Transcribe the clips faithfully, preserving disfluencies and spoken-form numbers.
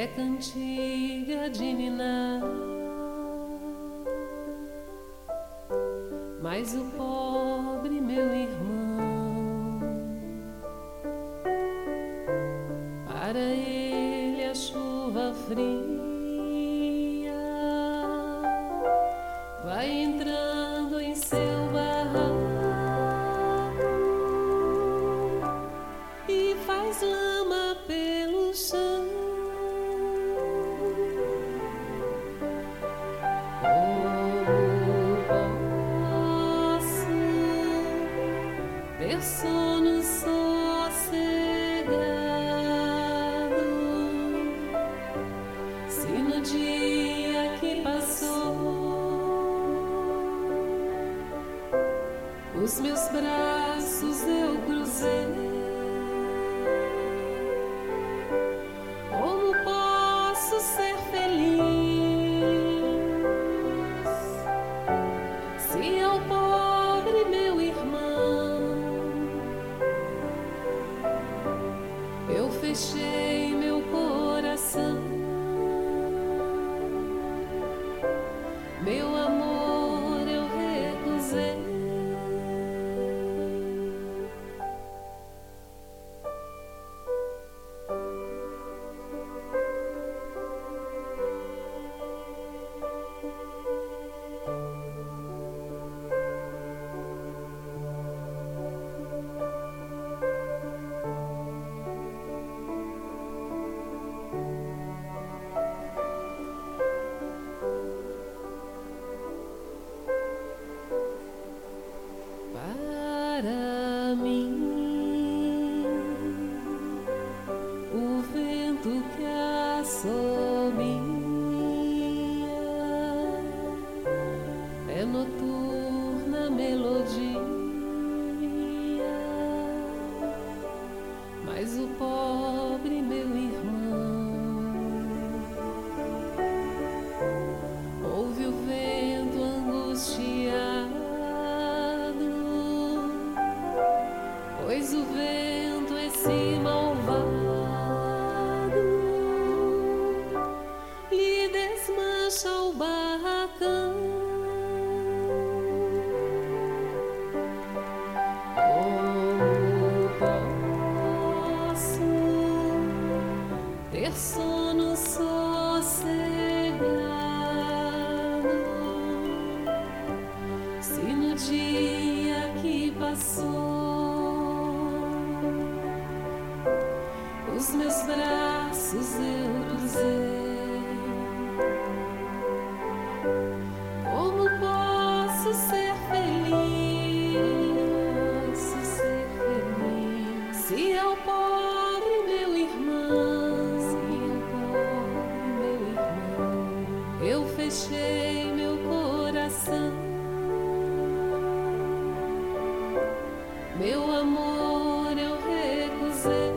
é cantiga de ninar, mas o pobre meu irmão, para ele a chuva fria vai entrando em seu barraco e faz lama pelo chão. Ter sono sossegado, se no dia que passou os meus braços eu cruzei. Como posso ser feliz se ao pobre meu irmão eu fechei meu coração? Meu amor eu recusei. Para mim, o vento que assobia é noturna melodia, mas o pobre meu irmão ouve o vento angustiado, pois o vento, esse malvado, lhe desmancha o barracão. Como posso ter sono sossegado se no dia que passou os meus braços eu cruzei? Como posso ser feliz, ser feliz se ao pobre meu irmão, se ao pobre meu irmão eu fechei meu coração? Meu amor eu recusei.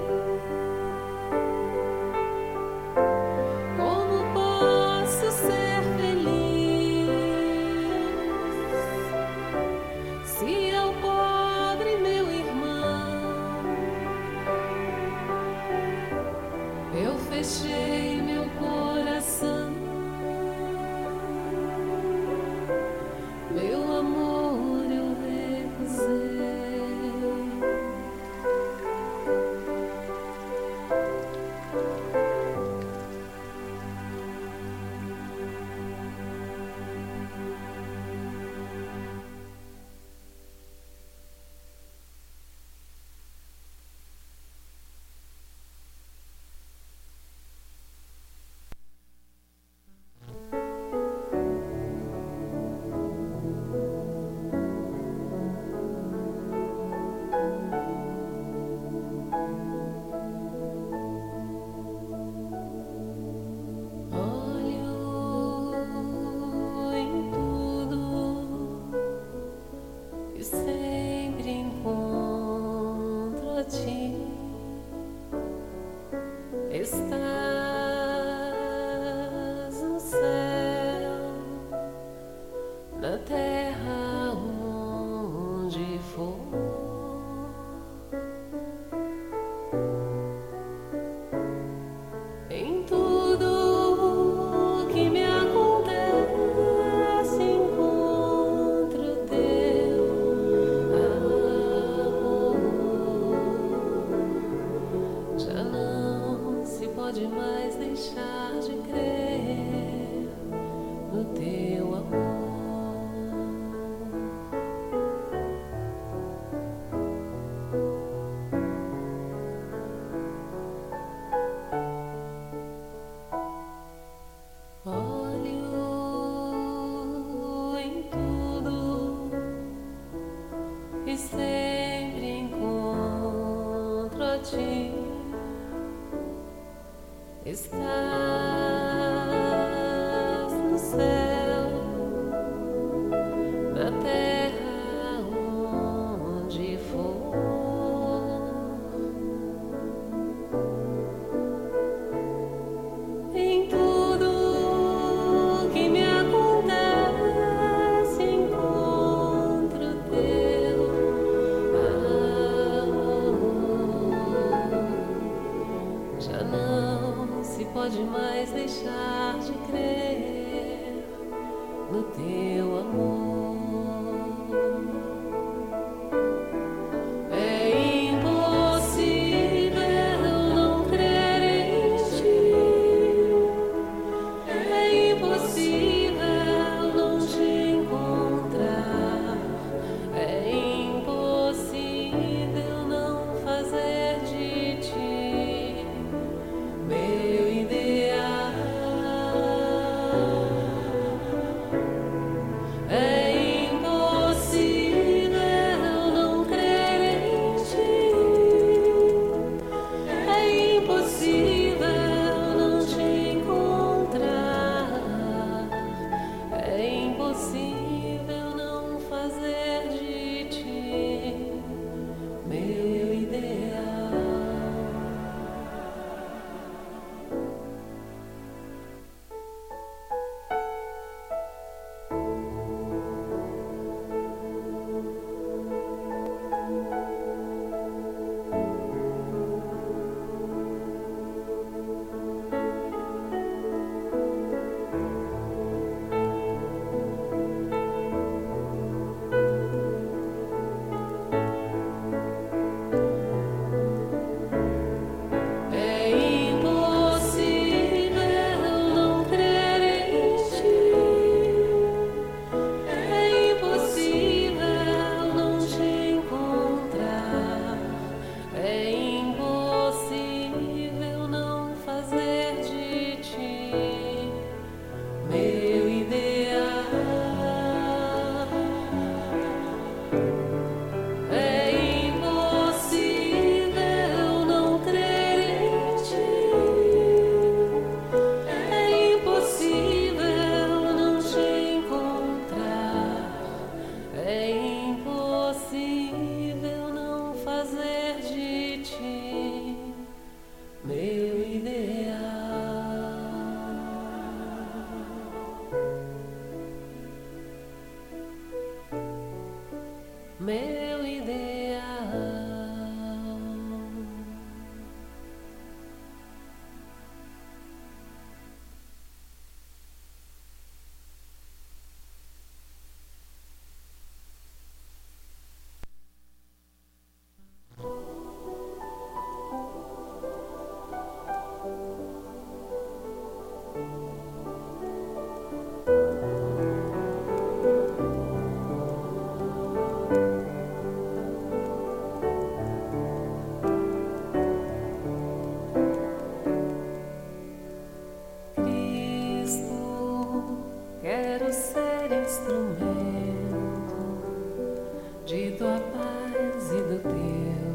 Como posso ser feliz se ao pobre meu irmão eu fechei meu coração? Meu amor eu recusei. Estás no céu, na terra onde for, em tudo pode mais deixar de crer no teu amor. Olho em tudo e sempre encontro a ti. Estás no céu, na terra, onde for. Em tudo que me acontece, encontro teu amor. Já não se pode mais deixar de crer no teu amor. É impossível não crer em ti. É impossível não te encontrar. É impossível não fazer de ti meu ideal. É impossível não crer em ti. É impossível não te encontrar. É impossível não fazer de ti meu ideal. É impossível não crer em ti. É impossível não te encontrar. É impossível não fazer de ti meu ideal. É impossível não crer em ti. É impossível não te encontrar. É impossível não fazer de ti meu ideal. Meu ideal. Cristo, quero ser instrumento de tua paz e do teu.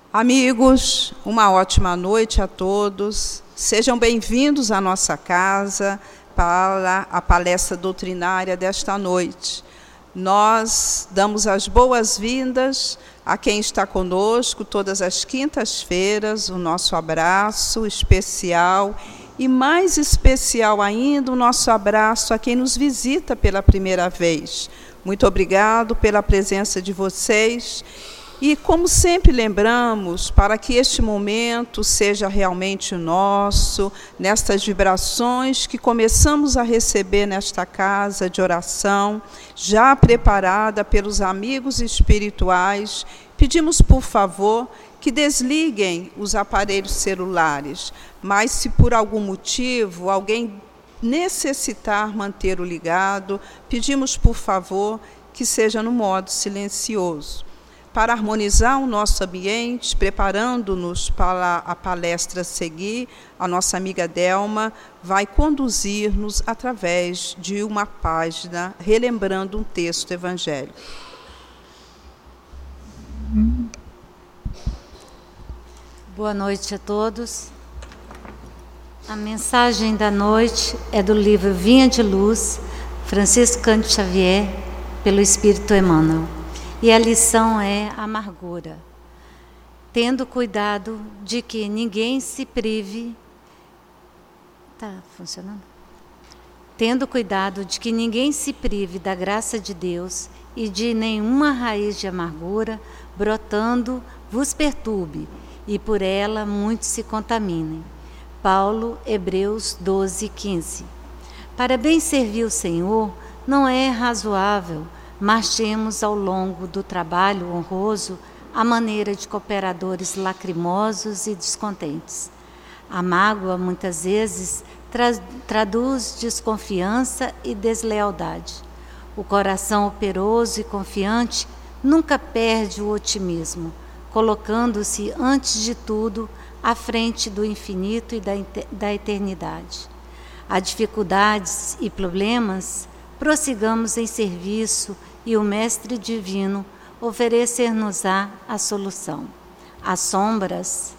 Amigos, uma ótima noite a todos. Sejam bem-vindos à nossa casa para a palestra doutrinária desta noite. Nós damos as boas-vindas a quem está conosco todas as quintas-feiras, o nosso abraço especial e, mais especial ainda, o nosso abraço a quem nos visita pela primeira vez. Muito obrigado pela presença de vocês. E, como sempre lembramos, para que este momento seja realmente nosso, nestas vibrações que começamos a receber nesta casa de oração, já preparada pelos amigos espirituais, pedimos, por favor, que desliguem os aparelhos celulares. Mas, se por algum motivo alguém necessitar manter o ligado, pedimos, por favor, que seja no modo silencioso. Para harmonizar o nosso ambiente, preparando-nos para a palestra a seguir, a nossa amiga Delma vai conduzir-nos através de uma página, relembrando um texto evangélico. Boa noite a todos. A mensagem da noite é do livro Vinha de Luz, Francisco Cândido Xavier, pelo Espírito Emmanuel. E a lição é amargura, tendo cuidado de que ninguém se prive. Tá funcionando? Tendo cuidado de que ninguém se prive da graça de Deus e de nenhuma raiz de amargura brotando vos perturbe e por ela muitos se contaminem. Paulo, Hebreus doze, quinze. Para bem servir o Senhor, não é razoável marchemos ao longo do trabalho honroso à maneira de cooperadores lacrimosos e descontentes. A mágoa, muitas vezes, tra- traduz desconfiança e deslealdade. O coração operoso e confiante nunca perde o otimismo, colocando-se, antes de tudo, à frente do infinito e da, da eternidade. Há dificuldades e problemas, prossigamos em serviço e o Mestre Divino oferecer-nos-á a solução. As sombras,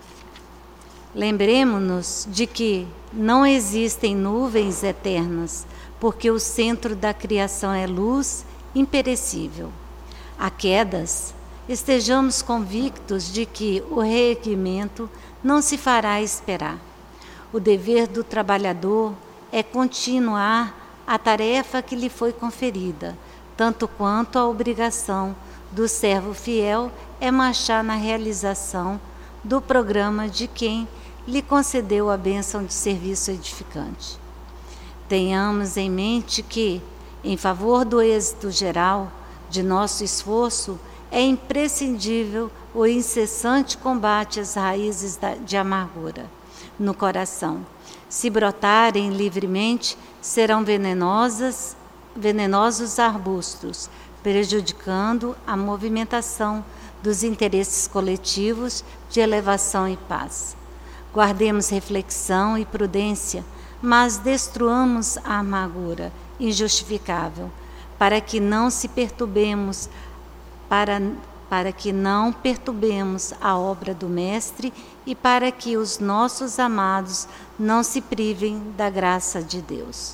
lembremo-nos de que não existem nuvens eternas, porque o centro da criação é luz imperecível. Há quedas, estejamos convictos de que o reerguimento não se fará esperar. O dever do trabalhador é continuar a tarefa que lhe foi conferida, tanto quanto a obrigação do servo fiel é marchar na realização do programa de quem lhe concedeu a bênção de serviço edificante. Tenhamos em mente que, em favor do êxito geral de nosso esforço, é imprescindível o incessante combate às raízes de amargura no coração. Se brotarem livremente, serão venenosas, venenosos arbustos, prejudicando a movimentação dos interesses coletivos de elevação e paz. Guardemos reflexão e prudência, mas destruamos a amargura injustificável, para que não se perturbemos, para, para que não perturbemos a obra do Mestre e para que os nossos amados não se privem da graça de Deus.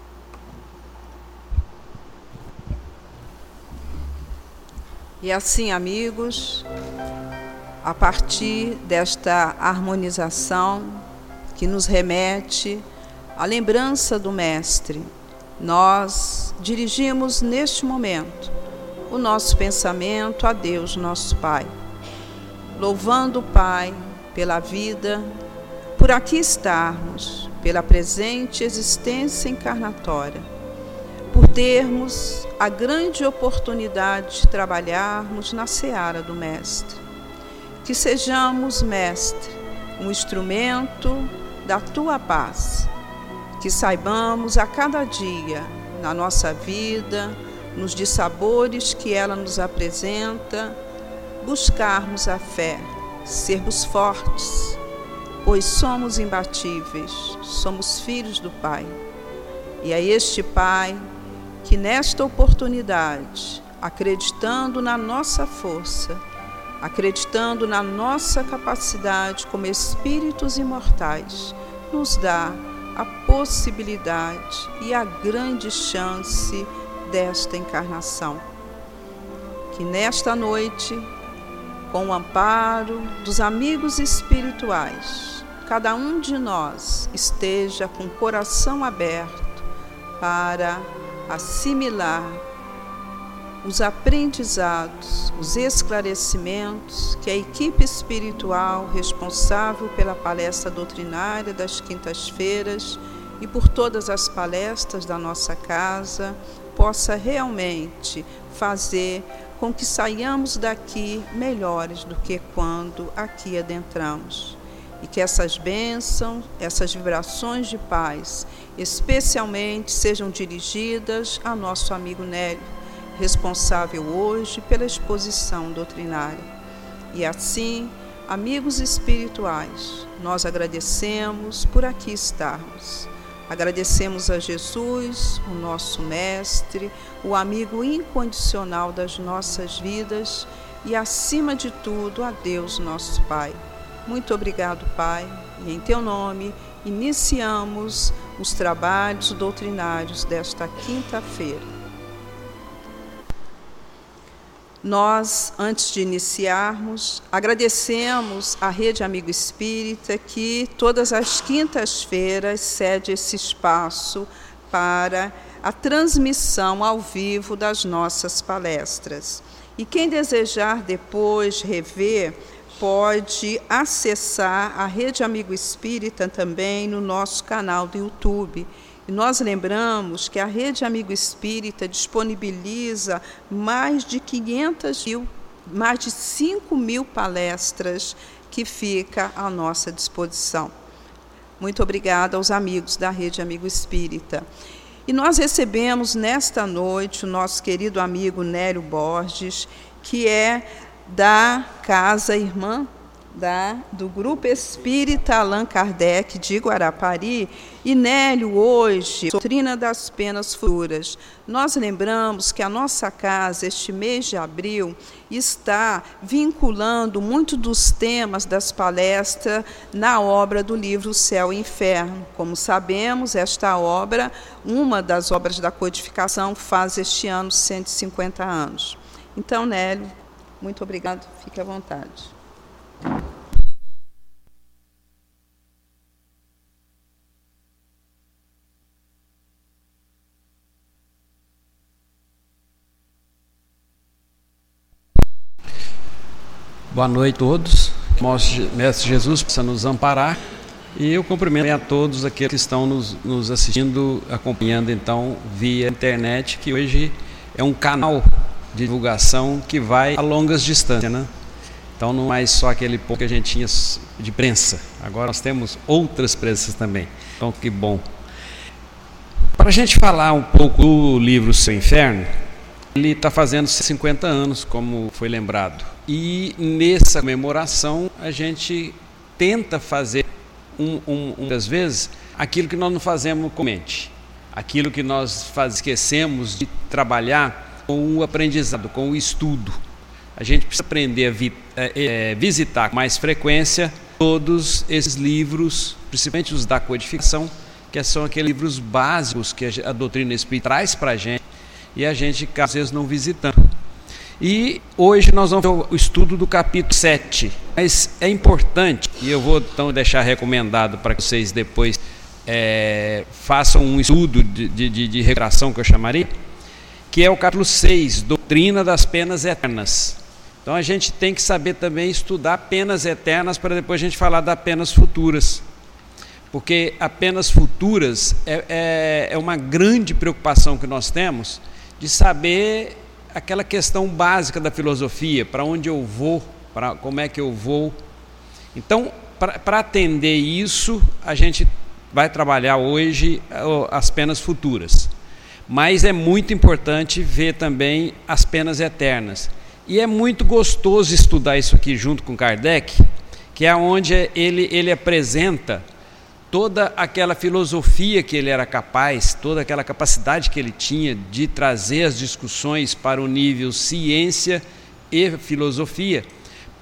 E assim, amigos, a partir desta harmonização que nos remete à lembrança do Mestre, nós dirigimos neste momento o nosso pensamento a Deus, nosso Pai, louvando o Pai pela vida, por aqui estarmos, pela presente existência encarnatória, por termos a grande oportunidade de trabalharmos na seara do Mestre. Que sejamos, Mestre, um instrumento da Tua paz, que saibamos a cada dia, na nossa vida, nos dissabores que ela nos apresenta, buscarmos a fé, sermos fortes, pois somos imbatíveis, somos filhos do Pai. E é este Pai que nesta oportunidade, acreditando na nossa força, acreditando na nossa capacidade como espíritos imortais, nos dá a possibilidade e a grande chance desta encarnação. Que nesta noite, com o amparo dos amigos espirituais, cada um de nós esteja com o coração aberto para assimilar os aprendizados, os esclarecimentos que a equipe espiritual responsável pela palestra doutrinária das quintas-feiras e por todas as palestras da nossa casa possa realmente fazer com que saiamos daqui melhores do que quando aqui adentramos. E que essas bênçãos, essas vibrações de paz, especialmente sejam dirigidas a nosso amigo Nélio, responsável hoje pela exposição doutrinária. E assim, amigos espirituais, nós agradecemos por aqui estarmos. Agradecemos a Jesus, o nosso Mestre, o amigo incondicional das nossas vidas e, acima de tudo, a Deus, nosso Pai. Muito obrigado, Pai, e em Teu nome iniciamos os trabalhos doutrinários desta quinta-feira. Nós, antes de iniciarmos, agradecemos à Rede Amigo Espírita que todas as quintas-feiras cede esse espaço para a transmissão ao vivo das nossas palestras. E quem desejar depois rever, pode acessar a Rede Amigo Espírita também no nosso canal do YouTube. E nós lembramos que a Rede Amigo Espírita disponibiliza mais de quinhentas mil, mais de cinco mil palestras que fica à nossa disposição. Muito obrigada aos amigos da Rede Amigo Espírita. E nós recebemos nesta noite o nosso querido amigo Nélio Borges, que é da Casa Irmã, da, do Grupo Espírita Allan Kardec de Guarapari. E Nélio, hoje, doutrina das penas futuras. Nós lembramos que a nossa casa, este mês de abril, está vinculando muito dos temas das palestras na obra do livro Céu e Inferno. Como sabemos, esta obra, uma das obras da codificação, faz este ano cento e cinquenta anos. Então, Nélio, muito obrigado, fique à vontade. Boa noite a todos. Mestre Jesus possa nos amparar. E eu cumprimento a todos aqueles que estão nos, nos assistindo, acompanhando então via internet, que hoje é um canal de divulgação que vai a longas distâncias, né? Então não é mais só aquele pouco que a gente tinha de prensa. Agora nós temos outras prensas também. Então que bom. Para a gente falar um pouco do livro Céu e Inferno, ele está fazendo cinquenta anos, como foi lembrado. E nessa comemoração a gente tenta fazer, um, um, muitas vezes, aquilo que nós não fazemos comumente. Aquilo que nós faz, esquecemos de trabalhar com o aprendizado, com o estudo. A gente precisa aprender a vi, é, visitar com mais frequência todos esses livros, principalmente os da codificação, que são aqueles livros básicos que a, a doutrina espírita traz para a gente, e a gente, às vezes, não visitando. E hoje nós vamos ver o estudo do capítulo sete. Mas é importante, e eu vou então deixar recomendado para que vocês depois é, façam um estudo de, de, de recuperação, que eu chamaria, que é o capítulo seis, Doutrina das Penas Eternas. Então a gente tem que saber também estudar penas eternas para depois a gente falar das penas futuras. Porque as penas futuras é, é, é uma grande preocupação que nós temos, de saber aquela questão básica da filosofia, para onde eu vou, para como é que eu vou. Então, para atender isso, a gente vai trabalhar hoje as penas futuras. Mas é muito importante ver também as penas eternas. E é muito gostoso estudar isso aqui junto com Kardec, que é onde ele, ele apresenta toda aquela filosofia que ele era capaz, toda aquela capacidade que ele tinha de trazer as discussões para o nível ciência e filosofia,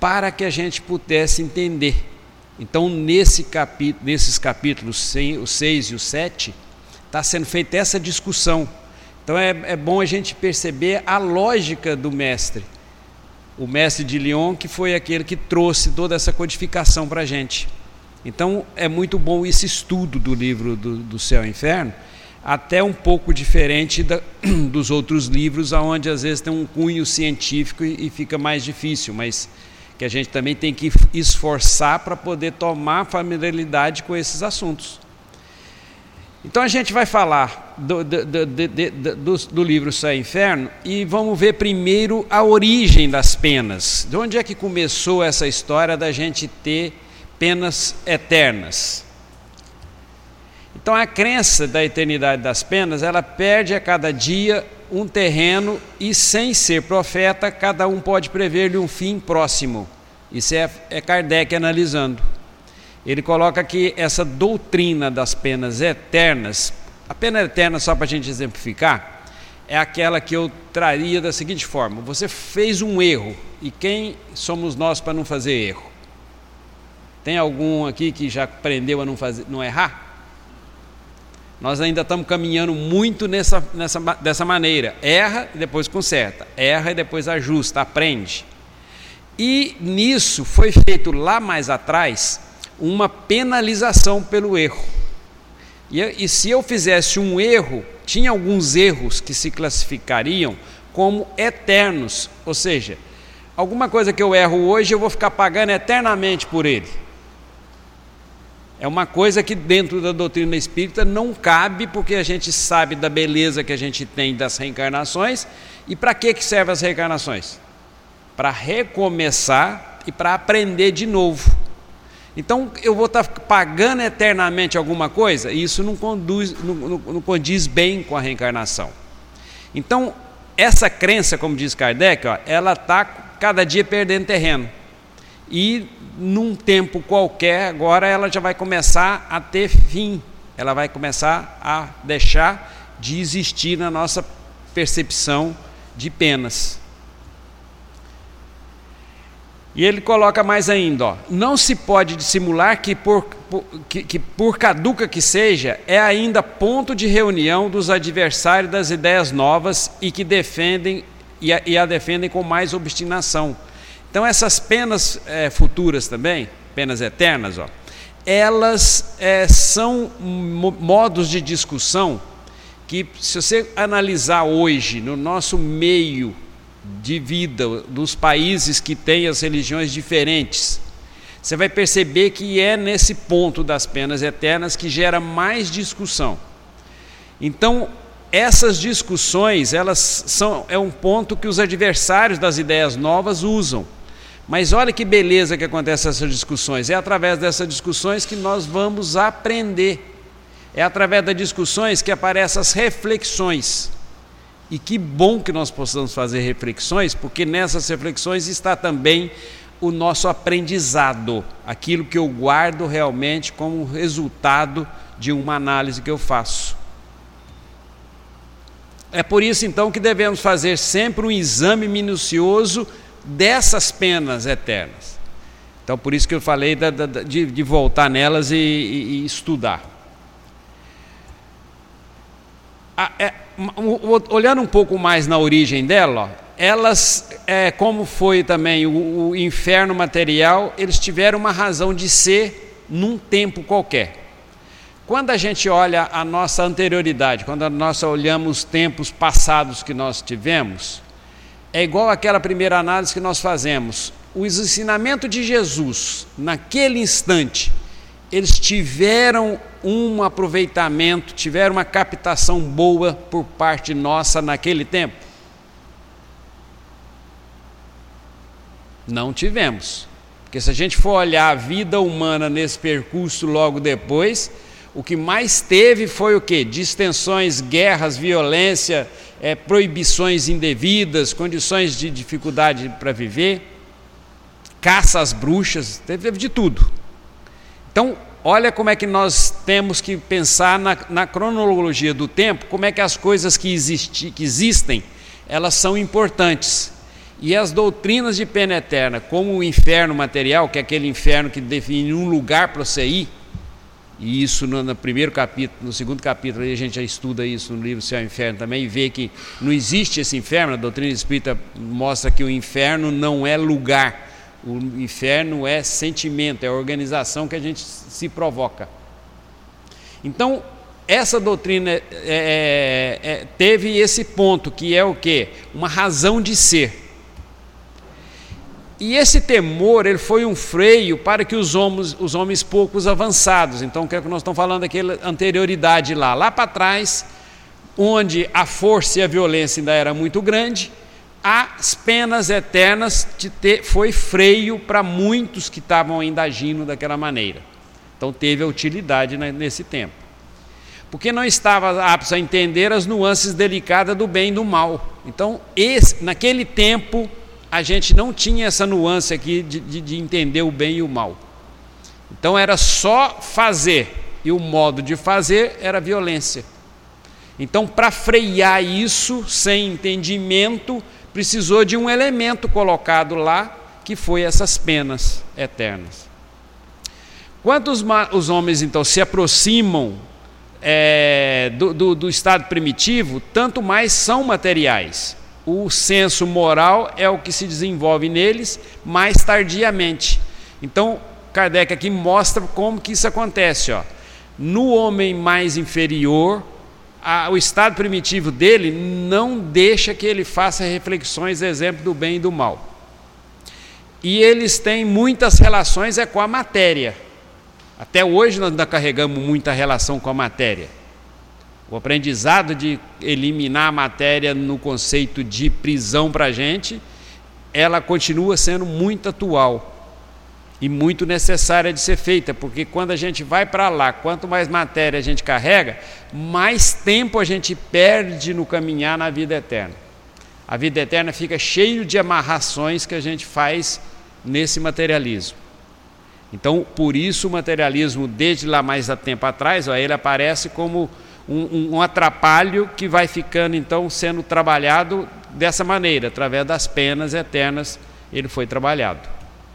para que a gente pudesse entender. Então, nesse capítulo, nesses capítulos, o seis e o sete, está sendo feita essa discussão. Então, é, é bom a gente perceber a lógica do mestre. O mestre de Lyon, que foi aquele que trouxe toda essa codificação para a gente. Então, é muito bom esse estudo do livro do, do Céu e Inferno, até um pouco diferente da, dos outros livros, onde às vezes tem um cunho científico e, e fica mais difícil, mas que a gente também tem que esforçar para poder tomar familiaridade com esses assuntos. Então a gente vai falar do, do, do, do, do, do livro Céu e Inferno e vamos ver primeiro a origem das penas. De onde é que começou essa história da gente ter penas eternas? Então a crença da eternidade das penas, ela perde a cada dia um terreno e, sem ser profeta, cada um pode prever-lhe um fim próximo. Isso é, é Kardec analisando. Ele coloca que essa doutrina das penas eternas, a pena eterna, só para a gente exemplificar, é aquela que eu traria da seguinte forma: você fez um erro, e quem somos nós para não fazer erro? Tem algum aqui que já aprendeu a não, fazer, não errar? Nós ainda estamos caminhando muito nessa, nessa, dessa maneira. Erra e depois conserta. Erra e depois ajusta, aprende. E nisso foi feito lá mais atrás uma penalização pelo erro. E, e se eu fizesse um erro, tinha alguns erros que se classificariam como eternos. Ou seja, alguma coisa que eu erro hoje, eu vou ficar pagando eternamente por ele. É uma coisa que dentro da doutrina espírita não cabe, porque a gente sabe da beleza que a gente tem das reencarnações. E para que que servem as reencarnações? Para recomeçar e para aprender de novo. Então eu vou estar pagando eternamente alguma coisa, e isso não, conduz, não, não, não condiz bem com a reencarnação. Então essa crença, como diz Kardec, ó, ela está cada dia perdendo terreno. E num tempo qualquer, agora ela já vai começar a ter fim, ela vai começar a deixar de existir na nossa percepção de penas. E ele coloca mais ainda, ó, não se pode dissimular que por, por, que, que por caduca que seja, é ainda ponto de reunião dos adversários das ideias novas e que defendem e a, e a defendem com mais obstinação. Então essas penas é, futuras também, penas eternas, ó, elas é, são modos de discussão que, se você analisar hoje no nosso meio de vida, dos países que têm as religiões diferentes, você vai perceber que é nesse ponto das penas eternas que gera mais discussão. Então essas discussões, elas são, é um ponto que os adversários das ideias novas usam. Mas olha que beleza que acontece essas discussões. É através dessas discussões que nós vamos aprender. É através das discussões que aparecem as reflexões. E que bom que nós possamos fazer reflexões, porque nessas reflexões está também o nosso aprendizado, aquilo que eu guardo realmente como resultado de uma análise que eu faço. É por isso então que devemos fazer sempre um exame minucioso dessas penas eternas. Então por isso que eu falei da, da, de, de voltar nelas e, e, e estudar. A, é, olhando um pouco mais na origem dela, ó, elas, é, como foi também o, o inferno material, eles tiveram uma razão de ser num tempo qualquer. Quando a gente olha a nossa anterioridade, quando nós olhamos os tempos passados que nós tivemos, é igual àquela primeira análise que nós fazemos. O ensinamento de Jesus, naquele instante, eles tiveram um aproveitamento, tiveram uma captação boa por parte nossa naquele tempo? Não tivemos. Porque se a gente for olhar a vida humana nesse percurso logo depois, o que mais teve foi o quê? Distensões, guerras, violência, é, proibições indevidas, condições de dificuldade para viver, caça às bruxas, teve de tudo. Então, olha como é que nós temos que pensar na, na cronologia do tempo, como é que as coisas que, existi, que existem, elas são importantes. E as doutrinas de pena eterna, como o inferno material, que é aquele inferno que define um lugar para você ir, e isso no, no primeiro capítulo, no segundo capítulo, a gente já estuda isso no livro Céu e Inferno também, e vê que não existe esse inferno. A doutrina espírita mostra que o inferno não é lugar, o inferno é sentimento, é a organização que a gente se provoca. Então, essa doutrina é, é, é, teve esse ponto, que é o quê? Uma razão de ser. E esse temor, ele foi um freio para que os homens, os homens poucos avançados, então o que nós estamos falando daquela anterioridade lá, lá para trás, onde a força e a violência ainda era muito grande, as penas eternas de ter, foi freio para muitos que estavam ainda agindo daquela maneira. Então teve a utilidade nesse tempo. Porque não estava apto a entender as nuances delicadas do bem e do mal. Então, esse, naquele tempo, a gente não tinha essa nuance aqui de, de, de entender o bem e o mal. Então era só fazer, e o modo de fazer era violência. Então, para frear isso, sem entendimento, precisou de um elemento colocado lá, que foi essas penas eternas. Quando os, os homens, então, se aproximam é, do, do, do estado primitivo, tanto mais são materiais. O senso moral é o que se desenvolve neles mais tardiamente. Então, Kardec aqui mostra como que isso acontece. Ó. No homem mais inferior, a, o estado primitivo dele não deixa que ele faça reflexões, exemplo do bem e do mal. E eles têm muitas relações é com a matéria. Até hoje nós ainda carregamos muita relação com a matéria. O aprendizado de eliminar a matéria no conceito de prisão para a gente, ela continua sendo muito atual e muito necessária de ser feita, porque quando a gente vai para lá, quanto mais matéria a gente carrega, mais tempo a gente perde no caminhar na vida eterna. A vida eterna fica cheia de amarrações que a gente faz nesse materialismo. Então, por isso o materialismo, desde lá mais há tempo atrás, ó, ele aparece como Um, um atrapalho que vai ficando então sendo trabalhado dessa maneira, através das penas eternas ele foi trabalhado.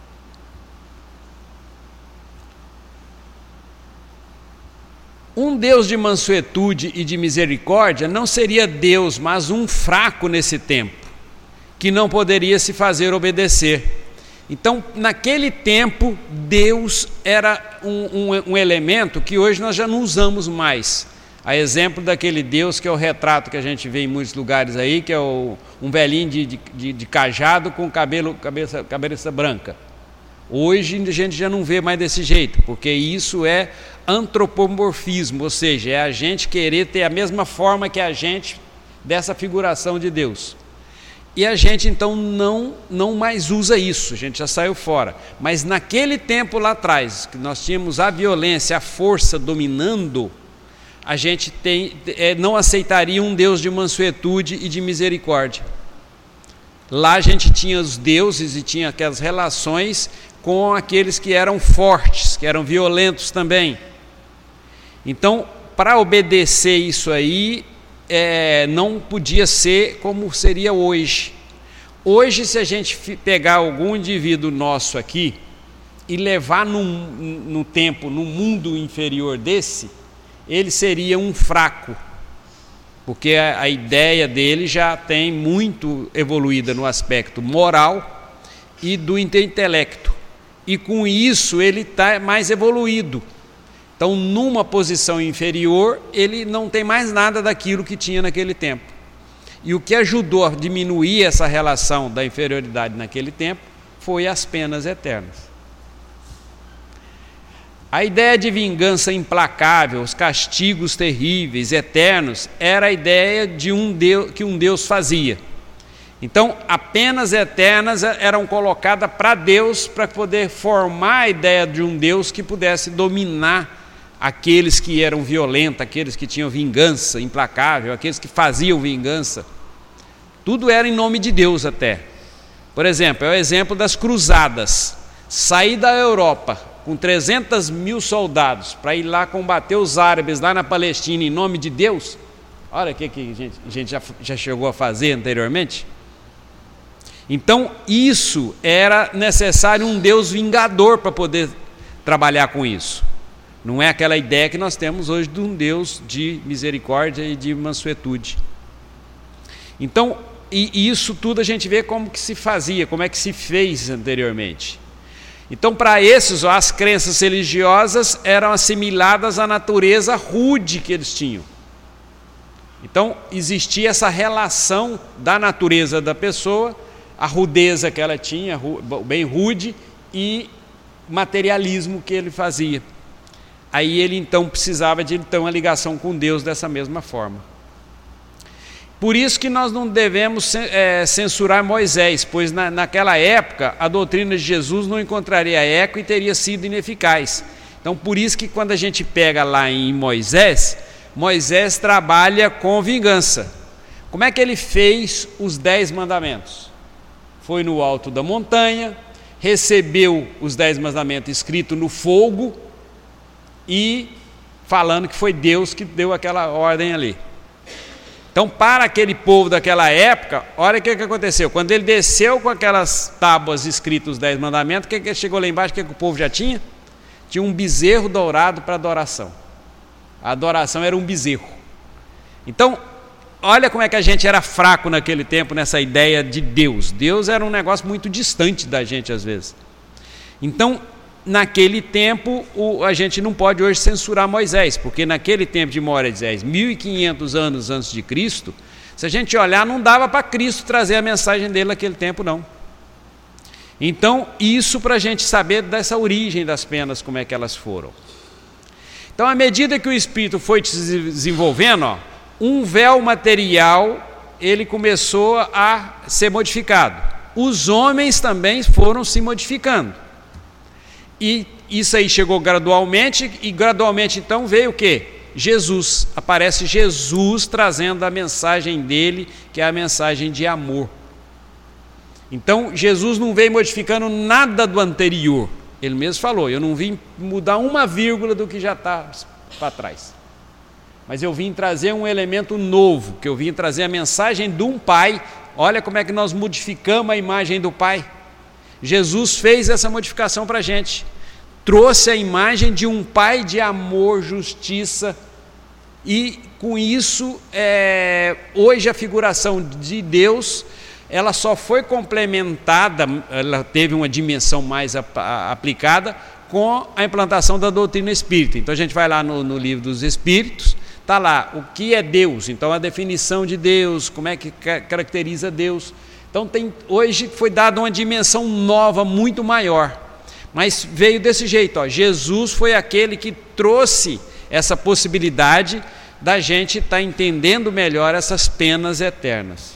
Um Deus de mansuetude e de misericórdia não seria Deus, mas um fraco nesse tempo, que não poderia se fazer obedecer. Então, naquele tempo, Deus era um, um, um elemento que hoje nós já não usamos mais. A exemplo daquele Deus que é o retrato que a gente vê em muitos lugares aí, que é o, um velhinho de, de, de cajado com cabelo, cabeça, cabeça branca. Hoje a gente já não vê mais desse jeito, porque isso é antropomorfismo, ou seja, é a gente querer ter a mesma forma que a gente dessa figuração de Deus. E a gente então não, não mais usa isso, a gente já saiu fora. Mas naquele tempo lá atrás, que nós tínhamos a violência, a força dominando, a gente tem, é, não aceitaria um Deus de mansuetude e de misericórdia. Lá a gente tinha os deuses e tinha aquelas relações com aqueles que eram fortes, que eram violentos também. Então, para obedecer isso aí, é, não podia ser como seria hoje. Hoje, se a gente pegar algum indivíduo nosso aqui e levar no, no tempo, no mundo inferior desse, ele seria um fraco, porque a, a ideia dele já tem muito evoluída no aspecto moral e do intelecto, e com isso ele está mais evoluído. Então, numa posição inferior, ele não tem mais nada daquilo que tinha naquele tempo. E o que ajudou a diminuir essa relação da inferioridade naquele tempo foi as penas eternas. A ideia de vingança implacável, os castigos terríveis, eternos, era a ideia de um Deus, que um Deus fazia. Então, as penas eternas eram colocadas para Deus, para poder formar a ideia de um Deus que pudesse dominar aqueles que eram violentos, aqueles que tinham vingança implacável, aqueles que faziam vingança. Tudo era em nome de Deus até. Por exemplo, é o exemplo das cruzadas. Sair da Europa com trezentos mil soldados para ir lá combater os árabes lá na Palestina em nome de Deus. Olha o que, que a gente, a gente já, já chegou a fazer anteriormente. Então, isso era necessário um Deus vingador para poder trabalhar com isso. Não é aquela ideia que nós temos hoje de um Deus de misericórdia e de mansuetude. Então, e isso tudo a gente vê como que se fazia, como é que se fez anteriormente. Então, para esses, as crenças religiosas eram assimiladas à natureza rude que eles tinham. Então, existia essa relação da natureza da pessoa, a rudeza que ela tinha, bem rude, e materialismo que ele fazia. Aí ele então precisava de então uma ligação com Deus dessa mesma forma. Por isso que nós não devemos é, censurar Moisés, pois na, naquela época a doutrina de Jesus não encontraria eco e teria sido ineficaz. Então por isso que quando a gente pega lá em Moisés, Moisés trabalha com vingança. Como é que ele fez os dez mandamentos? Foi no alto da montanha, recebeu os dez mandamentos escritos no fogo e falando que foi Deus que deu aquela ordem ali. Então, para aquele povo daquela época, olha o que, que aconteceu. Quando ele desceu com aquelas tábuas escritas os dez mandamentos, o que, que chegou lá embaixo, o que, que o povo já tinha? Tinha um bezerro dourado para adoração. A adoração era um bezerro. Então, olha como é que a gente era fraco naquele tempo nessa ideia de Deus. Deus era um negócio muito distante da gente às vezes. Então, naquele tempo, o, a gente não pode hoje censurar Moisés, porque naquele tempo de Moisés, mil e quinhentos anos antes de Cristo, se a gente olhar, não dava para Cristo trazer a mensagem dele naquele tempo, não. Então, isso para a gente saber dessa origem das penas, como é que elas foram. Então, à medida que o Espírito foi se desenvolvendo, ó, um véu material, ele começou a ser modificado. Os homens também foram se modificando. E isso aí chegou gradualmente, e gradualmente então veio o quê? Jesus. Aparece Jesus trazendo a mensagem dele, que é a mensagem de amor. Então, Jesus não veio modificando nada do anterior. Ele mesmo falou, eu não vim mudar uma vírgula do que já está para trás. Mas eu vim trazer um elemento novo, que eu vim trazer a mensagem de um Pai. Olha como é que nós modificamos a imagem do Pai. Jesus fez essa modificação para a gente. Trouxe a imagem de um Pai de amor, justiça. E com isso, é, hoje a figuração de Deus, ela só foi complementada, ela teve uma dimensão mais a, a, aplicada com a implantação da doutrina espírita. Então a gente vai lá no, no livro dos Espíritos, está lá o que é Deus, então a definição de Deus, como é que caracteriza Deus. Então tem, hoje foi dada uma dimensão nova, muito maior, mas veio desse jeito, ó, Jesus foi aquele que trouxe essa possibilidade da gente estar tá entendendo melhor essas penas eternas.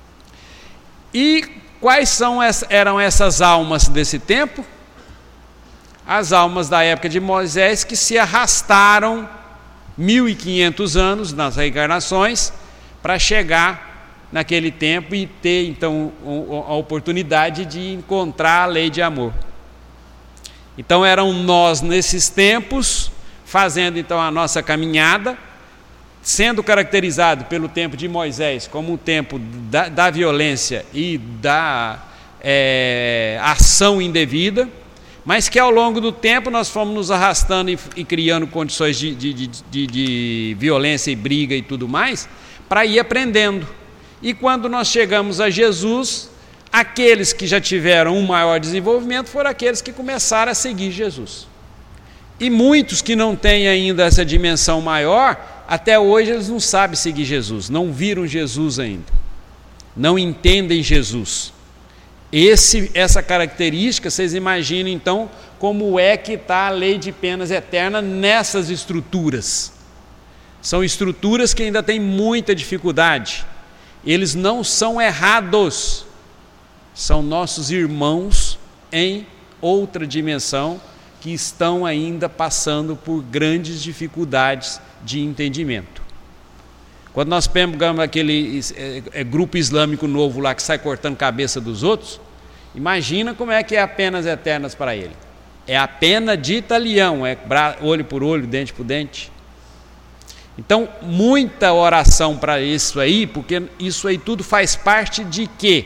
E quais são, eram essas almas desse tempo? As almas da época de Moisés que se arrastaram mil e quinhentos anos nas reencarnações para chegar naquele tempo e ter então a oportunidade de encontrar a lei de amor. Então eram nós nesses tempos fazendo então a nossa caminhada, sendo caracterizado pelo tempo de Moisés como um tempo da, da violência e da é, ação indevida, mas que ao longo do tempo nós fomos nos arrastando e, e criando condições de, de, de, de, de violência e briga e tudo mais, para ir aprendendo. E quando nós chegamos a Jesus, aqueles que já tiveram um maior desenvolvimento foram aqueles que começaram a seguir Jesus. E muitos que não têm ainda essa dimensão maior, até hoje eles não sabem seguir Jesus, não viram Jesus ainda, não entendem Jesus. Esse, essa característica, vocês imaginam então como é que está a lei de penas eterna nessas estruturas. São estruturas que ainda têm muita dificuldade. Eles não são errados, são nossos irmãos em outra dimensão que estão ainda passando por grandes dificuldades de entendimento. Quando nós pegamos aquele é, é, grupo islâmico novo lá que sai cortando cabeça dos outros, imagina como é que é a penas eternas para ele. É a pena de talião, é olho por olho, dente por dente. Então, muita oração para isso aí, porque isso aí tudo faz parte de quê?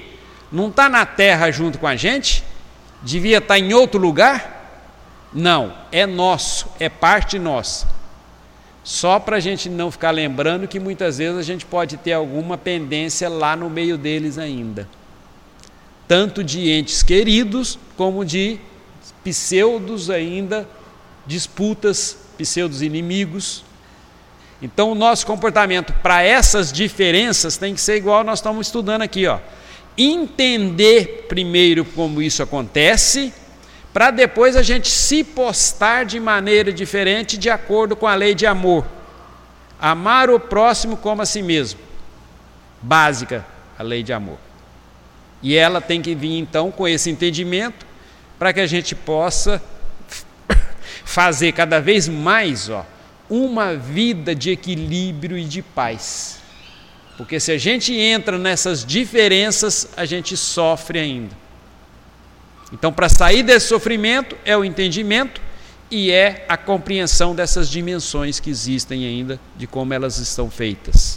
Não está na terra junto com a gente? Devia estar em outro lugar? Não, é nosso, é parte nossa. Só para a gente não ficar lembrando que muitas vezes a gente pode ter alguma pendência lá no meio deles ainda. Tanto de entes queridos, como de pseudos ainda, disputas, pseudos inimigos. Então o nosso comportamento para essas diferenças tem que ser igual nós estamos estudando aqui, ó. Entender primeiro como isso acontece, para depois a gente se postar de maneira diferente de acordo com a lei de amor. Amar o próximo como a si mesmo. Básica, a lei de amor. E ela tem que vir então com esse entendimento para que a gente possa fazer cada vez mais, ó, uma vida de equilíbrio e de paz. Porque se a gente entra nessas diferenças, a gente sofre ainda. Então, para sair desse sofrimento, é o entendimento e é a compreensão dessas dimensões que existem ainda, de como elas estão feitas.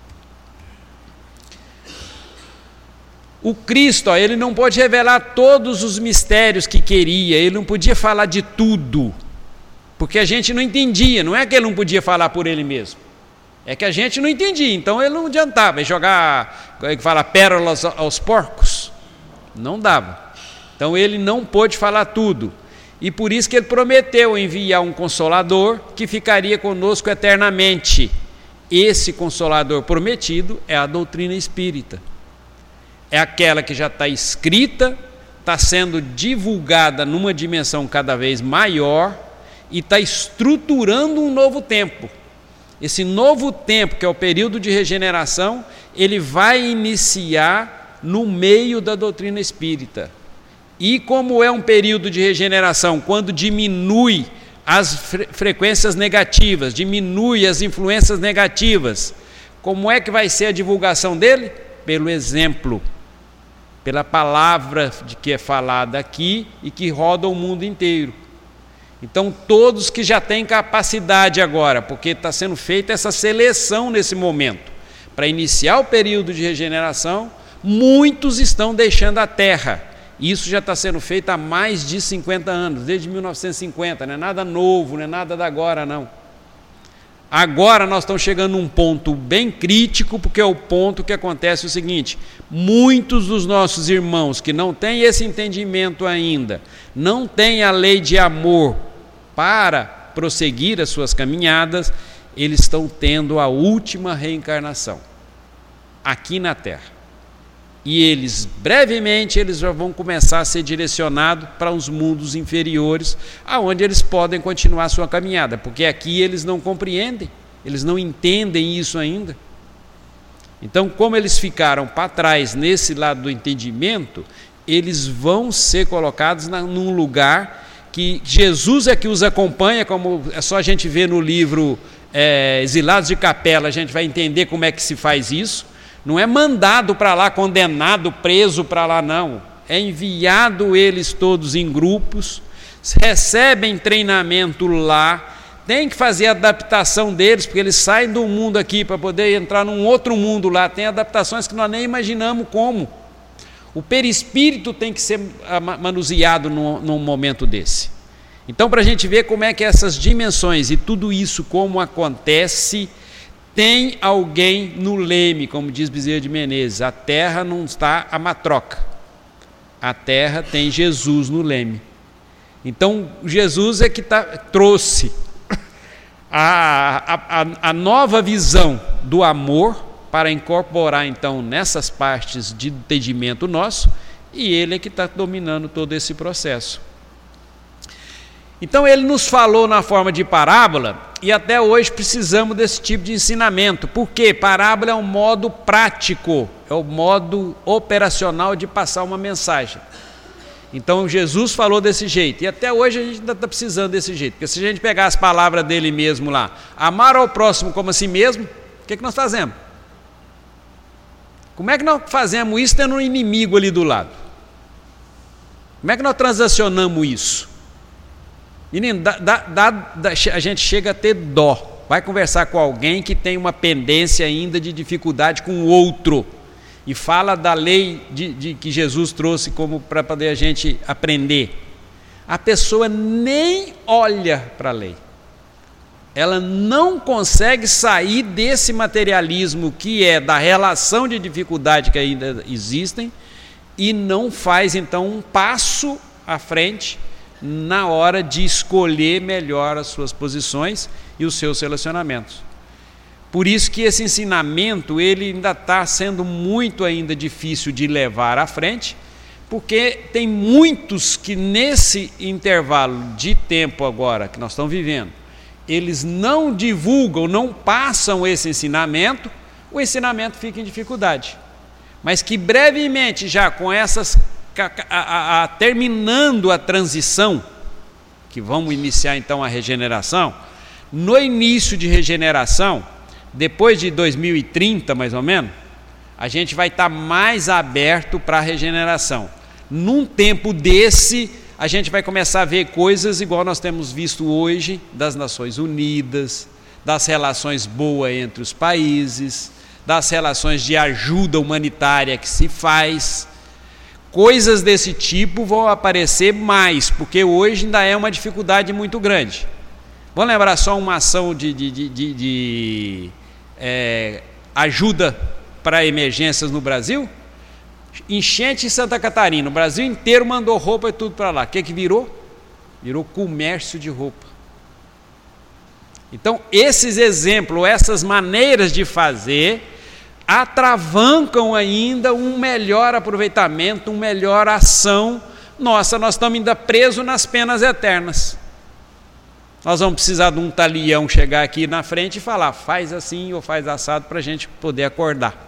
O Cristo, ó, ele não pode revelar todos os mistérios que queria, ele não podia falar de tudo, porque a gente não entendia, não é que ele não podia falar por ele mesmo. É que a gente não entendia, então ele não adiantava jogar, como é que fala, pérolas aos porcos. Não dava. Então ele não pôde falar tudo. E por isso que ele prometeu enviar um Consolador que ficaria conosco eternamente. Esse Consolador prometido é a doutrina espírita. É aquela que já está escrita, está sendo divulgada numa dimensão cada vez maior e está estruturando um novo tempo. Esse novo tempo, que é o período de regeneração, ele vai iniciar no meio da doutrina espírita. E como é um período de regeneração, quando diminui as fre- frequências negativas, diminui as influências negativas, como é que vai ser a divulgação dele? Pelo exemplo, pela palavra de que é falada aqui e que roda o mundo inteiro. Então todos que já têm capacidade agora, porque está sendo feita essa seleção nesse momento, para iniciar o período de regeneração, muitos estão deixando a Terra. Isso já está sendo feito há mais de cinquenta anos, desde mil novecentos e cinquenta, não é nada novo, não é nada da agora não. Agora nós estamos chegando num ponto bem crítico, porque é o ponto que acontece o seguinte: muitos dos nossos irmãos que não têm esse entendimento ainda, não têm a lei de amor para prosseguir as suas caminhadas, eles estão tendo a última reencarnação aqui na Terra. E eles, brevemente, eles já vão começar a ser direcionados para os mundos inferiores, aonde eles podem continuar a sua caminhada, porque aqui eles não compreendem, eles não entendem isso ainda. Então, como eles ficaram para trás nesse lado do entendimento, eles vão ser colocados na, num lugar que Jesus é que os acompanha, como é só a gente ver no livro é, Exilados de Capela, a gente vai entender como é que se faz isso. Não é mandado para lá, condenado, preso para lá, não. É enviado eles todos em grupos, recebem treinamento lá, tem que fazer a adaptação deles, porque eles saem do mundo aqui para poder entrar num outro mundo lá. Tem adaptações que nós nem imaginamos como. O perispírito tem que ser manuseado num, num momento desse. Então, para a gente ver como é que essas dimensões e tudo isso como acontece, tem alguém no leme, como diz Bezerra de Menezes. A terra não está a matroca. A terra tem Jesus no leme. Então, Jesus é que tá, trouxe a, a, a nova visão do amor para incorporar, então, nessas partes de entendimento nosso, e ele é que está dominando todo esse processo. Então ele nos falou na forma de parábola, e até hoje precisamos desse tipo de ensinamento. Por quê? Parábola é um modo prático, é o modo operacional de passar uma mensagem. Então Jesus falou desse jeito, e até hoje a gente ainda está precisando desse jeito, porque se a gente pegar as palavras dele mesmo lá, amar ao próximo como a si mesmo, o que, que nós fazemos? Como é que nós fazemos isso tendo um inimigo ali do lado? Como é que nós transacionamos isso? Menino, dá, dá, dá, dá, a gente chega a ter dó. Vai conversar com alguém que tem uma pendência ainda de dificuldade com o outro. e fala da lei de, de que Jesus trouxe como para poder a gente aprender, a pessoa nem olha para a lei. Ela não consegue sair desse materialismo que é da relação de dificuldade que ainda existem e não faz então um passo à frente na hora de escolher melhor as suas posições e os seus relacionamentos. Por isso que esse ensinamento ele ainda está sendo muito ainda difícil de levar à frente, porque tem muitos que nesse intervalo de tempo agora que nós estamos vivendo, eles não divulgam, não passam esse ensinamento, o ensinamento fica em dificuldade. Mas que brevemente, já com essas, a, a, a, terminando a transição, que vamos iniciar então a regeneração, no início de regeneração, depois de dois mil e trinta mais ou menos, a gente vai estar mais aberto para a regeneração. Num tempo desse, a gente vai começar a ver coisas igual nós temos visto hoje das Nações Unidas, das relações boas entre os países, das relações de ajuda humanitária que se faz. Coisas desse tipo vão aparecer mais, porque hoje ainda é uma dificuldade muito grande. Vamos lembrar só uma ação de, de, de, de, de é, ajuda para emergências no Brasil? Enchente em Santa Catarina, o Brasil inteiro mandou roupa e tudo para lá. O que que virou? Virou comércio de roupa. Então, esses exemplos, essas maneiras de fazer, atravancam ainda um melhor aproveitamento, uma melhor ação. Nossa, nós estamos ainda presos nas penas eternas. Nós vamos precisar de um talião chegar aqui na frente e falar, faz assim ou faz assado, para a gente poder acordar.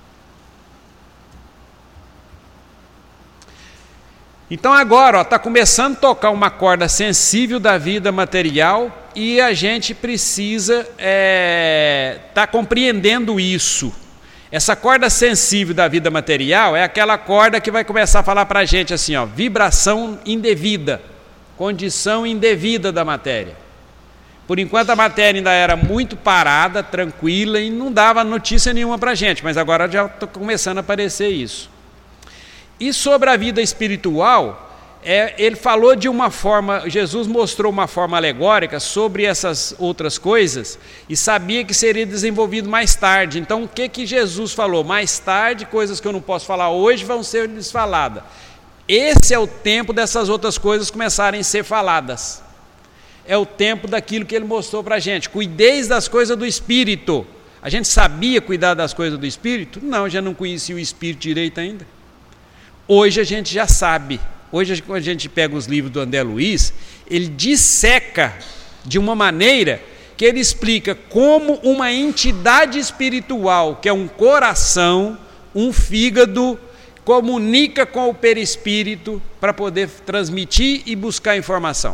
Então agora está começando a tocar uma corda sensível da vida material e a gente precisa estar é, tá compreendendo isso. Essa corda sensível da vida material é aquela corda que vai começar a falar para a gente assim, ó, vibração indevida, condição indevida da matéria. Por enquanto a matéria ainda era muito parada, tranquila e não dava notícia nenhuma para a gente, mas agora já está começando a aparecer isso. E sobre a vida espiritual, é, ele falou de uma forma, Jesus mostrou uma forma alegórica sobre essas outras coisas e sabia que seria desenvolvido mais tarde. Então o que que Jesus falou? Mais tarde, coisas que eu não posso falar hoje vão ser lhes faladas. Esse é o tempo dessas outras coisas começarem a ser faladas. É o tempo daquilo que ele mostrou para a gente. Cuideis das coisas do Espírito. A gente sabia cuidar das coisas do Espírito? Não, já não conhecia o Espírito direito ainda. Hoje a gente já sabe. Hoje, quando a gente pega os livros do André Luiz, ele disseca de uma maneira que ele explica como uma entidade espiritual, que é um coração, um fígado, comunica com o perispírito para poder transmitir e buscar informação.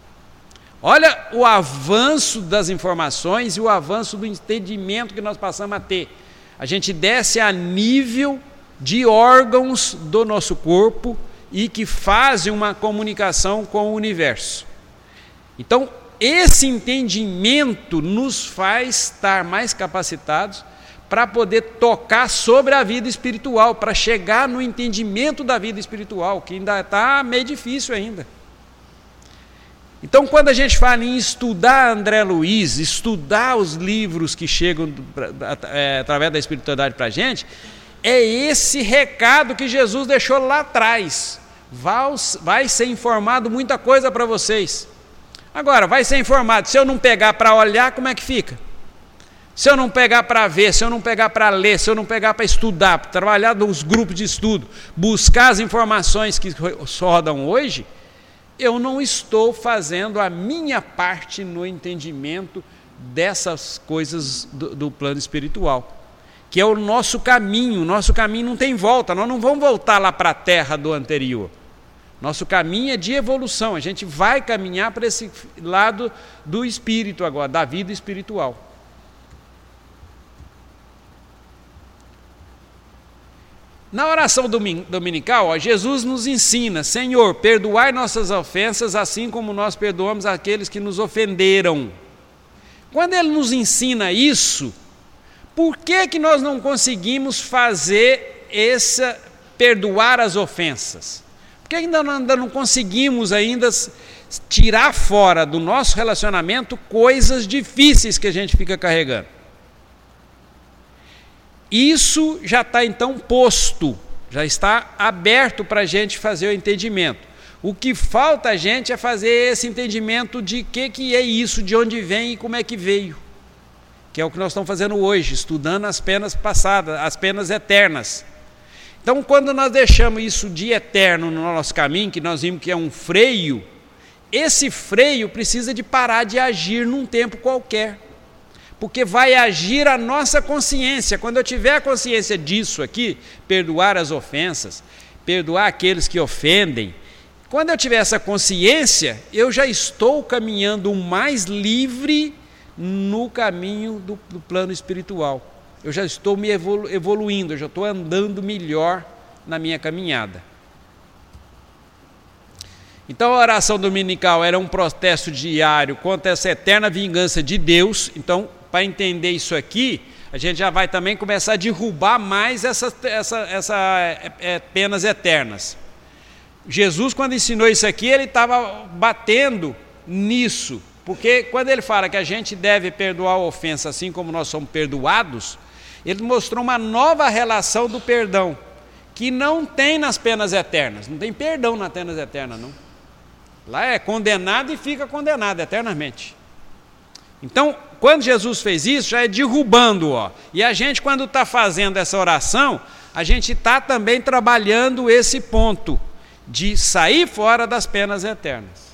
Olha o avanço das informações e o avanço do entendimento que nós passamos a ter. A gente desce a nível de órgãos do nosso corpo e que fazem uma comunicação com o universo. Então, esse entendimento nos faz estar mais capacitados para poder tocar sobre a vida espiritual, para chegar no entendimento da vida espiritual, que ainda está meio difícil ainda. Então, quando a gente fala em estudar André Luiz, estudar os livros que chegam é, através da espiritualidade para a gente, é esse recado que Jesus deixou lá atrás. Vai, vai ser informado muita coisa para vocês. Agora, vai ser informado. Se eu não pegar para olhar, como é que fica? Se eu não pegar para ver, se eu não pegar para ler, se eu não pegar para estudar, para trabalhar nos grupos de estudo, buscar as informações que rodam hoje, eu não estou fazendo a minha parte no entendimento dessas coisas do, do plano espiritual, que é o nosso caminho. Nosso caminho não tem volta, nós não vamos voltar lá para a terra do anterior. Nosso caminho é de evolução, a gente vai caminhar para esse lado do espírito agora, da vida espiritual. Na oração dominical, ó, Jesus nos ensina: Senhor, perdoai nossas ofensas, assim como nós perdoamos aqueles que nos ofenderam. Quando Ele nos ensina isso, por que que nós não conseguimos fazer essa perdoar as ofensas? Porque ainda não, ainda não conseguimos ainda tirar fora do nosso relacionamento coisas difíceis que a gente fica carregando. Isso já está então posto, já está aberto para a gente fazer o entendimento. O que falta a gente é fazer esse entendimento de que, que é isso, de onde vem e como é que veio. Que é o que nós estamos fazendo hoje, estudando as penas passadas, as penas eternas. Então, quando nós deixamos isso de eterno no nosso caminho, que nós vimos que é um freio, esse freio precisa de parar de agir num tempo qualquer. Porque vai agir a nossa consciência. Quando eu tiver a consciência disso aqui, perdoar as ofensas, perdoar aqueles que ofendem, quando eu tiver essa consciência, eu já estou caminhando mais livre no caminho do, do plano espiritual. Eu já estou me evolu- evoluindo, eu já estou andando melhor na minha caminhada. Então a oração dominical era um protesto diário contra essa eterna vingança de Deus. Então, para entender isso aqui, a gente já vai também começar a derrubar mais essas essa, essa, é, é, penas eternas. Jesus, quando ensinou isso aqui, ele estava batendo nisso, porque quando ele fala que a gente deve perdoar a ofensa assim como nós somos perdoados, ele mostrou uma nova relação do perdão, que não tem nas penas eternas, não tem perdão nas penas eternas, não. Lá é condenado e fica condenado eternamente. Então, quando Jesus fez isso, já é derrubando, ó. E a gente, quando está fazendo essa oração, a gente está também trabalhando esse ponto de sair fora das penas eternas.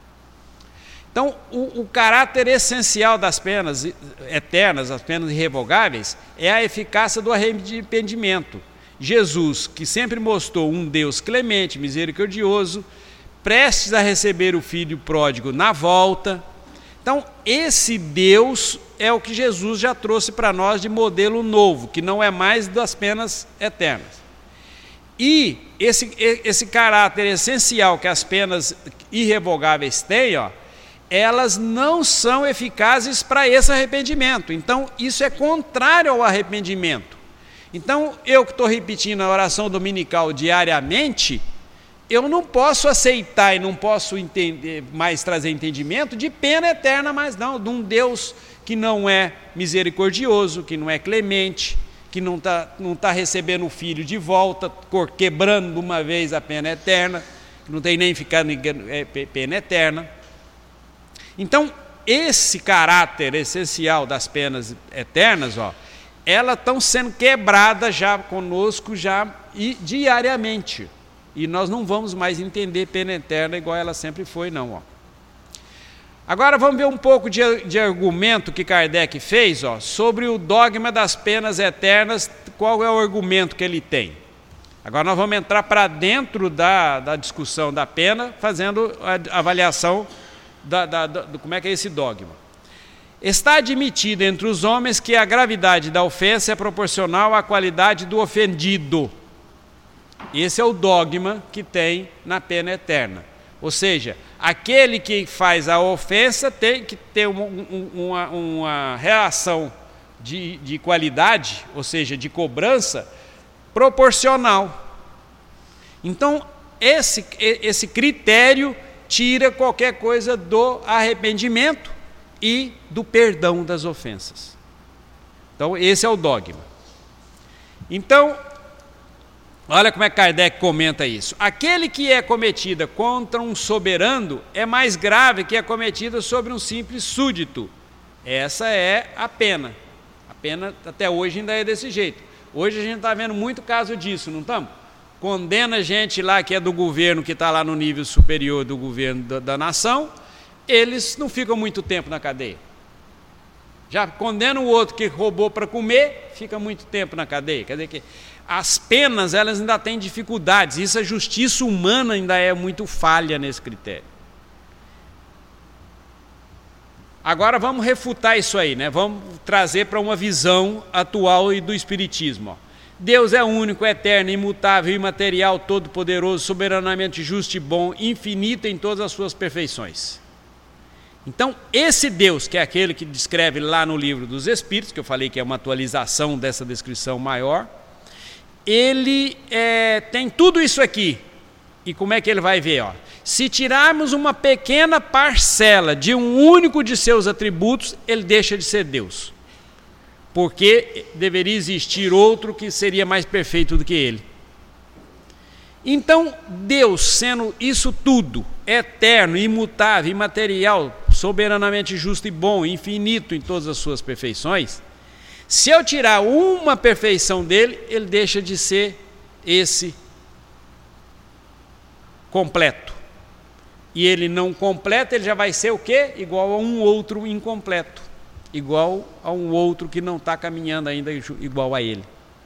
Então, o, o caráter essencial das penas eternas, as penas irrevogáveis, é a eficácia do arrependimento. Jesus, que sempre mostrou um Deus clemente, misericordioso, prestes a receber o filho pródigo na volta. Então, esse Deus é o que Jesus já trouxe para nós de modelo novo, que não é mais das penas eternas. E esse, esse caráter essencial que as penas irrevogáveis têm, ó, elas não são eficazes para esse arrependimento. Então, isso é contrário ao arrependimento. Então, eu que estou repetindo a oração dominical diariamente, eu não posso aceitar e não posso entender, mais trazer entendimento de pena eterna, mas não, de um Deus que não é misericordioso, que não é clemente, que não está não tá recebendo o filho de volta, quebrando de uma vez a pena eterna, que não tem nem ficado pena eterna. Então, esse caráter essencial das penas eternas, ó, elas estão sendo quebradas já conosco já e diariamente. E nós não vamos mais entender pena eterna igual ela sempre foi, não. Ó. Agora vamos ver um pouco de, de argumento que Kardec fez, ó, sobre o dogma das penas eternas, qual é o argumento que ele tem. Agora nós vamos entrar para dentro da, da discussão da pena, fazendo a avaliação da, da, da, do como é que é esse dogma. Está admitido entre os homens que a gravidade da ofensa é proporcional à qualidade do ofendido. Esse é o dogma que tem na pena eterna. Ou seja, aquele que faz a ofensa tem que ter uma, uma, uma reação de, de qualidade, ou seja, de cobrança, proporcional. Então, esse, esse critério tira qualquer coisa do arrependimento e do perdão das ofensas. Então, esse é o dogma. Então, olha como é que Kardec comenta isso. Aquele que é cometida contra um soberano é mais grave que a cometida sobre um simples súdito. Essa é a pena. A pena até hoje ainda é desse jeito. Hoje a gente está vendo muito caso disso, não estamos? Condena gente lá que é do governo, que está lá no nível superior do governo da, da nação, eles não ficam muito tempo na cadeia. Já condena o outro que roubou para comer, fica muito tempo na cadeia. Quer dizer que as penas, elas ainda têm dificuldades. Isso, a justiça humana ainda é muito falha nesse critério. Agora vamos refutar isso aí, né? Vamos trazer para uma visão atual e do Espiritismo. Ó. Deus é único, eterno, imutável, imaterial, todo-poderoso, soberanamente justo e bom, infinito em todas as suas perfeições. Então, esse Deus, que é aquele que descreve lá no Livro dos Espíritos, que eu falei que é uma atualização dessa descrição maior, ele é, tem tudo isso aqui. E como é que ele vai ver? Ó? Se tirarmos uma pequena parcela de um único de seus atributos, ele deixa de ser Deus. Porque deveria existir outro que seria mais perfeito do que ele. Então, Deus, sendo isso tudo, eterno, imutável, imaterial, soberanamente justo e bom, infinito em todas as suas perfeições, se eu tirar uma perfeição dele, ele deixa de ser esse completo. E ele não completo, ele já vai ser o quê? Igual a um outro incompleto. Igual a um outro que não está caminhando ainda igual a ele.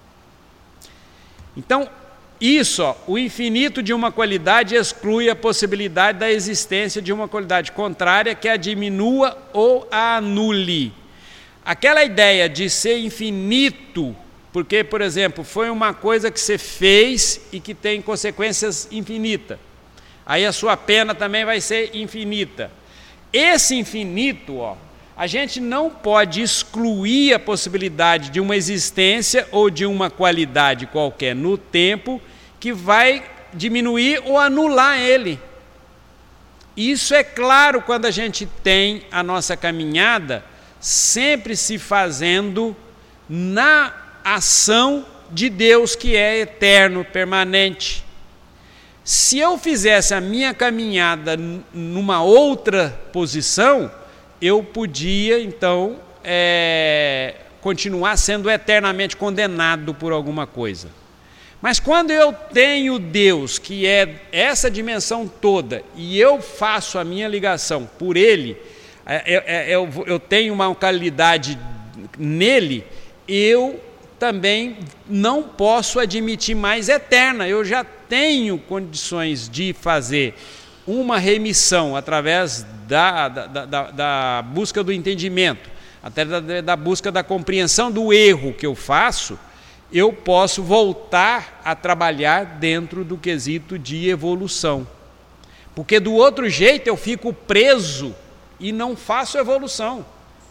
Então, isso, ó, o infinito de uma qualidade exclui a possibilidade da existência de uma qualidade contrária que a diminua ou a anule. Aquela ideia de ser infinito, porque, por exemplo, foi uma coisa que você fez e que tem consequências infinitas. Aí a sua pena também vai ser infinita. Esse infinito, ó, a gente não pode excluir a possibilidade de uma existência ou de uma qualidade qualquer no tempo que vai diminuir ou anular ele. Isso é claro quando a gente tem a nossa caminhada sempre se fazendo na ação de Deus que é eterno, permanente. Se eu fizesse a minha caminhada numa outra posição, eu podia, então, é, continuar sendo eternamente condenado por alguma coisa. Mas quando eu tenho Deus, que é essa dimensão toda, e eu faço a minha ligação por Ele, eu, eu, eu tenho uma qualidade nele, eu também não posso admitir mais eterna. Eu já tenho condições de fazer uma remissão através da, da, da, da busca do entendimento, até da, da busca da compreensão do erro que eu faço, eu posso voltar a trabalhar dentro do quesito de evolução. Porque do outro jeito eu fico preso e não faço evolução.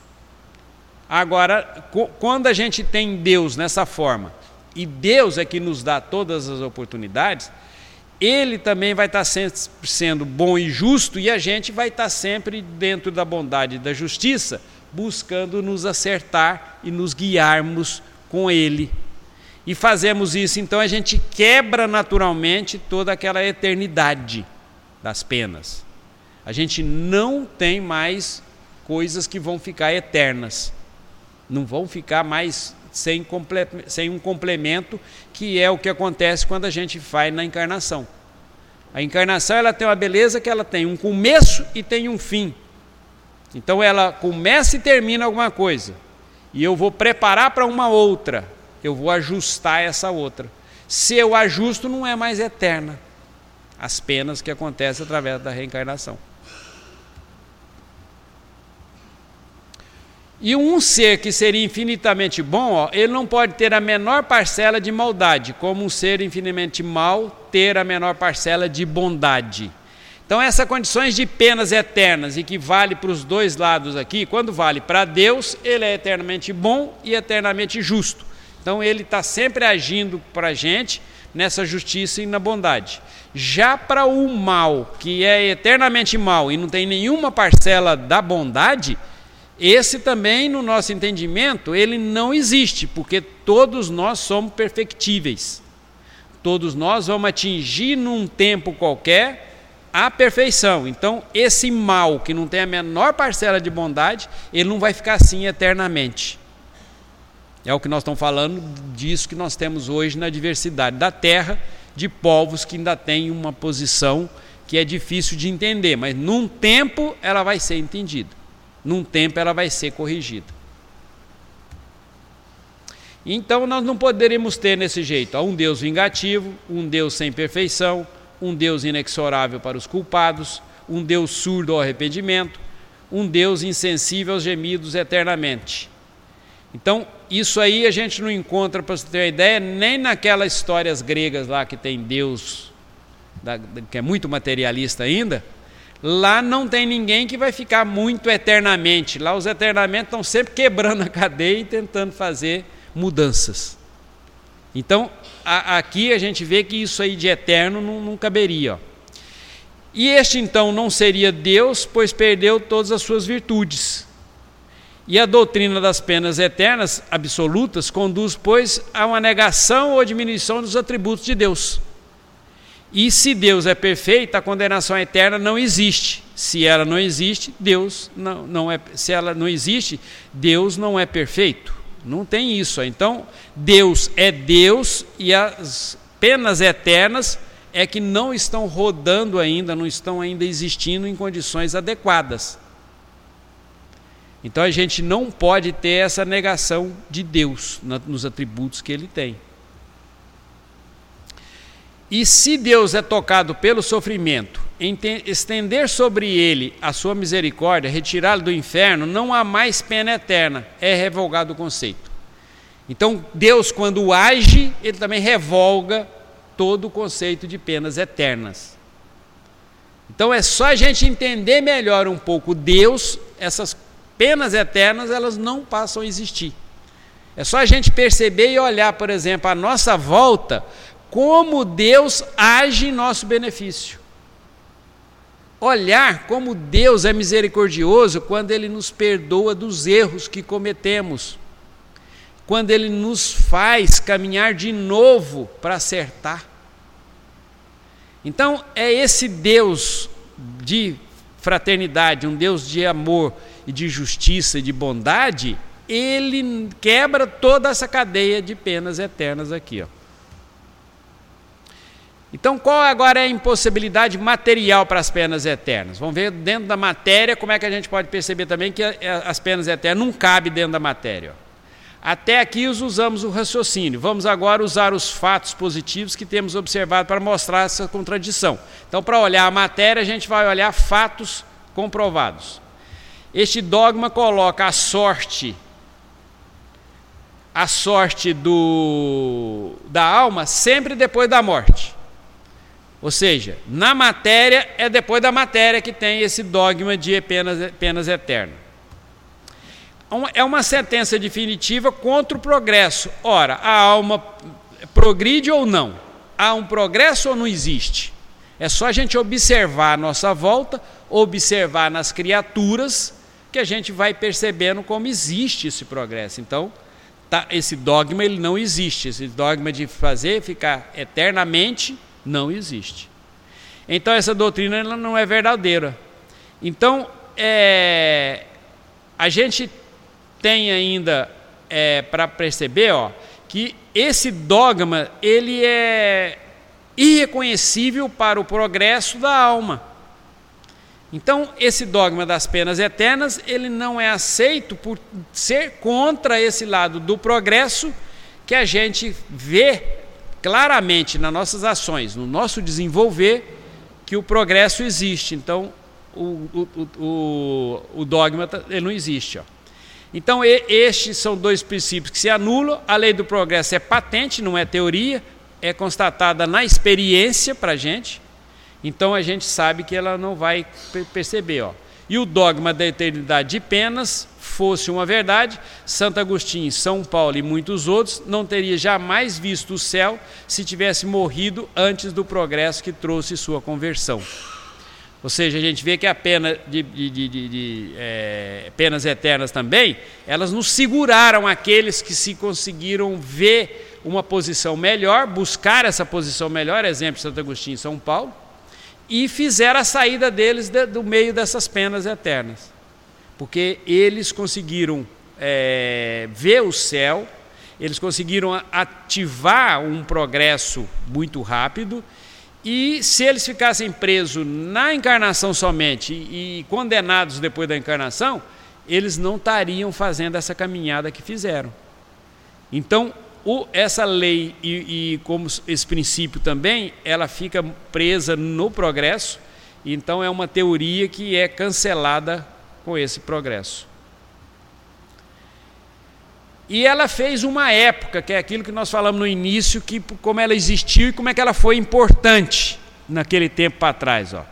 Agora, quando a gente tem Deus nessa forma, e Deus é que nos dá todas as oportunidades, Ele também vai estar sempre sendo bom e justo, e a gente vai estar sempre dentro da bondade e da justiça, buscando nos acertar e nos guiarmos com Ele. E fazemos isso, então a gente quebra naturalmente toda aquela eternidade das penas. A gente não tem mais coisas que vão ficar eternas. Não vão ficar mais sem, comple- sem um complemento, que é o que acontece quando a gente vai na encarnação. A encarnação ela tem uma beleza que ela tem um começo e tem um fim. Então ela começa e termina alguma coisa. E eu vou preparar para uma outra. Eu vou ajustar essa outra. Se eu ajusto, não é mais eterna as penas que acontecem através da reencarnação. E um ser que seria infinitamente bom, ó, ele não pode ter a menor parcela de maldade, como um ser infinitamente mau ter a menor parcela de bondade. Então essas condições de penas eternas, e que vale para os dois lados aqui, quando vale para Deus, ele é eternamente bom e eternamente justo. Então ele está sempre agindo para a gente nessa justiça e na bondade. Já para o mal, que é eternamente mal e não tem nenhuma parcela da bondade, esse também, no nosso entendimento, ele não existe, porque todos nós somos perfectíveis. Todos nós vamos atingir num tempo qualquer a perfeição. Então, esse mal, que não tem a menor parcela de bondade, ele não vai ficar assim eternamente. É o que nós estamos falando disso que nós temos hoje na diversidade da Terra, de povos que ainda têm uma posição que é difícil de entender, mas num tempo ela vai ser entendida. Num tempo ela vai ser corrigida. Então nós não poderíamos ter nesse jeito ó, um Deus vingativo, um Deus sem perfeição, um Deus inexorável para os culpados, um Deus surdo ao arrependimento, um Deus insensível aos gemidos eternamente. Então isso aí a gente não encontra, para você ter uma ideia, nem naquelas histórias gregas lá que tem Deus, da, que é muito materialista ainda. Lá não tem ninguém que vai ficar muito eternamente. Lá os eternamente estão sempre quebrando a cadeia e tentando fazer mudanças. Então, a, aqui a gente vê que isso aí de eterno não, não caberia. Ó. E este então não seria Deus, pois perdeu todas as suas virtudes. E a doutrina das penas eternas absolutas conduz, pois, a uma negação ou diminuição dos atributos de Deus. E se Deus é perfeito, a condenação eterna não existe. Se ela não existe, Deus não, não é. Se ela não existe, Deus não é perfeito. Não tem isso. Então, Deus é Deus e as penas eternas é que não estão rodando ainda, não estão ainda existindo em condições adequadas. Então a gente não pode ter essa negação de Deus nos atributos que Ele tem. E se Deus é tocado pelo sofrimento, estender sobre Ele a sua misericórdia, retirá-lo do inferno, não há mais pena eterna, é revogado o conceito. Então Deus, quando age, Ele também revoga todo o conceito de penas eternas. Então é só a gente entender melhor um pouco Deus, essas penas eternas, elas não passam a existir. É só a gente perceber e olhar, por exemplo, a nossa volta, como Deus age em nosso benefício. Olhar como Deus é misericordioso quando Ele nos perdoa dos erros que cometemos, quando Ele nos faz caminhar de novo para acertar. Então é esse Deus de fraternidade, um Deus de amor e de justiça e de bondade, Ele quebra toda essa cadeia de penas eternas aqui, ó. Então, qual agora é a impossibilidade material para as penas eternas? Vamos ver dentro da matéria como é que a gente pode perceber também que as penas eternas não cabem dentro da matéria. Ó. Até aqui usamos o raciocínio. Vamos agora usar os fatos positivos que temos observado para mostrar essa contradição. Então, para olhar a matéria, a gente vai olhar fatos comprovados. Este dogma coloca a sorte, a sorte do, da alma sempre depois da morte. Ou seja, na matéria é depois da matéria que tem esse dogma de penas, penas eternas. É uma sentença definitiva contra o progresso. Ora, a alma progride ou não? Há um progresso ou não existe? É só a gente observar a nossa volta, observar nas criaturas, que a gente vai percebendo como existe esse progresso. Então, tá, esse dogma ele não existe. Esse dogma de fazer ficar eternamente não existe. Então, essa doutrina ela não é verdadeira. Então, é, a gente tem ainda é, para perceber ó, que esse dogma ele é irreconhecível para o progresso da alma. Então, esse dogma das penas eternas, ele não é aceito por ser contra esse lado do progresso que a gente vê claramente nas nossas ações, no nosso desenvolver, que o progresso existe. Então, o, o, o, o dogma ele não existe. Ó. Então, e, estes são dois princípios que se anulam. A lei do progresso é patente, não é teoria, é constatada na experiência para a gente. Então a gente sabe que ela não vai perceber. Ó. E o dogma da eternidade de penas, fosse uma verdade, Santo Agostinho, São Paulo e muitos outros não teria jamais visto o céu se tivesse morrido antes do progresso que trouxe sua conversão. Ou seja, a gente vê que a pena de, de, de, de, de é, penas eternas também, elas nos seguraram aqueles que se conseguiram ver uma posição melhor, buscar essa posição melhor, exemplo Santo Agostinho e São Paulo, e fizeram a saída deles de, do meio dessas penas eternas. Porque eles conseguiram é, ver o céu, eles conseguiram ativar um progresso muito rápido, e se eles ficassem presos na encarnação somente e, e condenados depois da encarnação, eles não estariam fazendo essa caminhada que fizeram. Então, O, essa lei e, e como esse princípio também, ela fica presa no progresso, então é uma teoria que é cancelada com esse progresso. E ela fez uma época, que é aquilo que nós falamos no início, que como ela existiu e como é que ela foi importante naquele tempo para trás. Ó.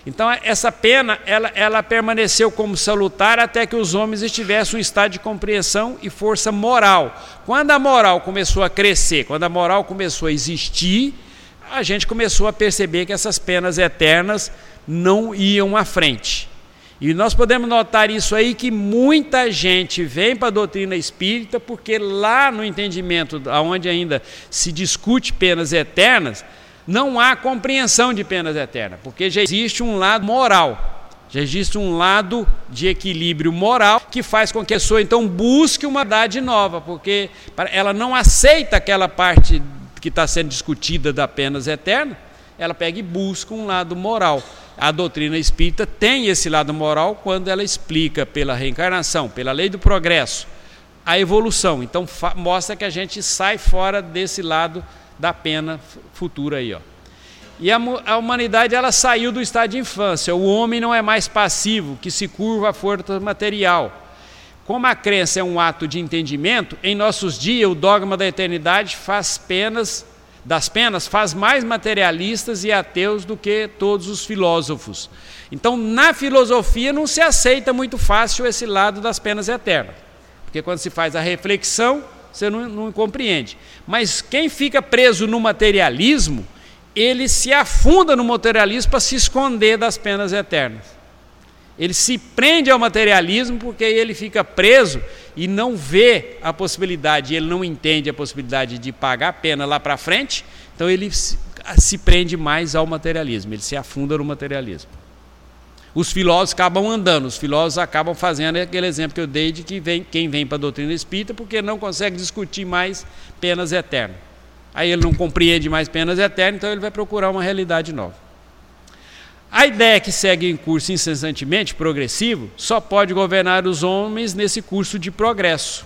Então essa pena, ela, ela permaneceu como salutar até que os homens estivessem em um estado de compreensão e força moral. Quando a moral começou a crescer, quando a moral começou a existir, a gente começou a perceber que essas penas eternas não iam à frente. E nós podemos notar isso aí, que muita gente vem para a doutrina espírita porque lá no entendimento, onde ainda se discute penas eternas, não há compreensão de penas eternas, porque já existe um lado moral, já existe um lado de equilíbrio moral que faz com que a pessoa então busque uma verdade nova, porque ela não aceita aquela parte que está sendo discutida da penas eternas, ela pega e busca um lado moral. A doutrina espírita tem esse lado moral quando ela explica pela reencarnação, pela lei do progresso, a evolução. Então mostra que a gente sai fora desse lado da pena futura aí, ó. E a, a humanidade, ela saiu do estado de infância. O homem não é mais passivo, que se curva à força material. Como a crença é um ato de entendimento, em nossos dias o dogma da eternidade faz penas das penas faz mais materialistas e ateus do que todos os filósofos. Então, na filosofia não se aceita muito fácil esse lado das penas eternas, porque quando se faz a reflexão, você não, não compreende. Mas quem fica preso no materialismo, ele se afunda no materialismo para se esconder das penas eternas. Ele se prende ao materialismo porque ele fica preso e não vê a possibilidade, ele não entende a possibilidade de pagar a pena lá para frente, então ele se, se prende mais ao materialismo, ele se afunda no materialismo. Os filósofos acabam andando, os filósofos acabam fazendo aquele exemplo que eu dei de que vem, quem vem para a doutrina espírita porque não consegue discutir mais penas eternas. Aí ele não compreende mais penas eternas, então ele vai procurar uma realidade nova. A ideia que segue em curso incessantemente progressivo só pode governar os homens nesse curso de progresso.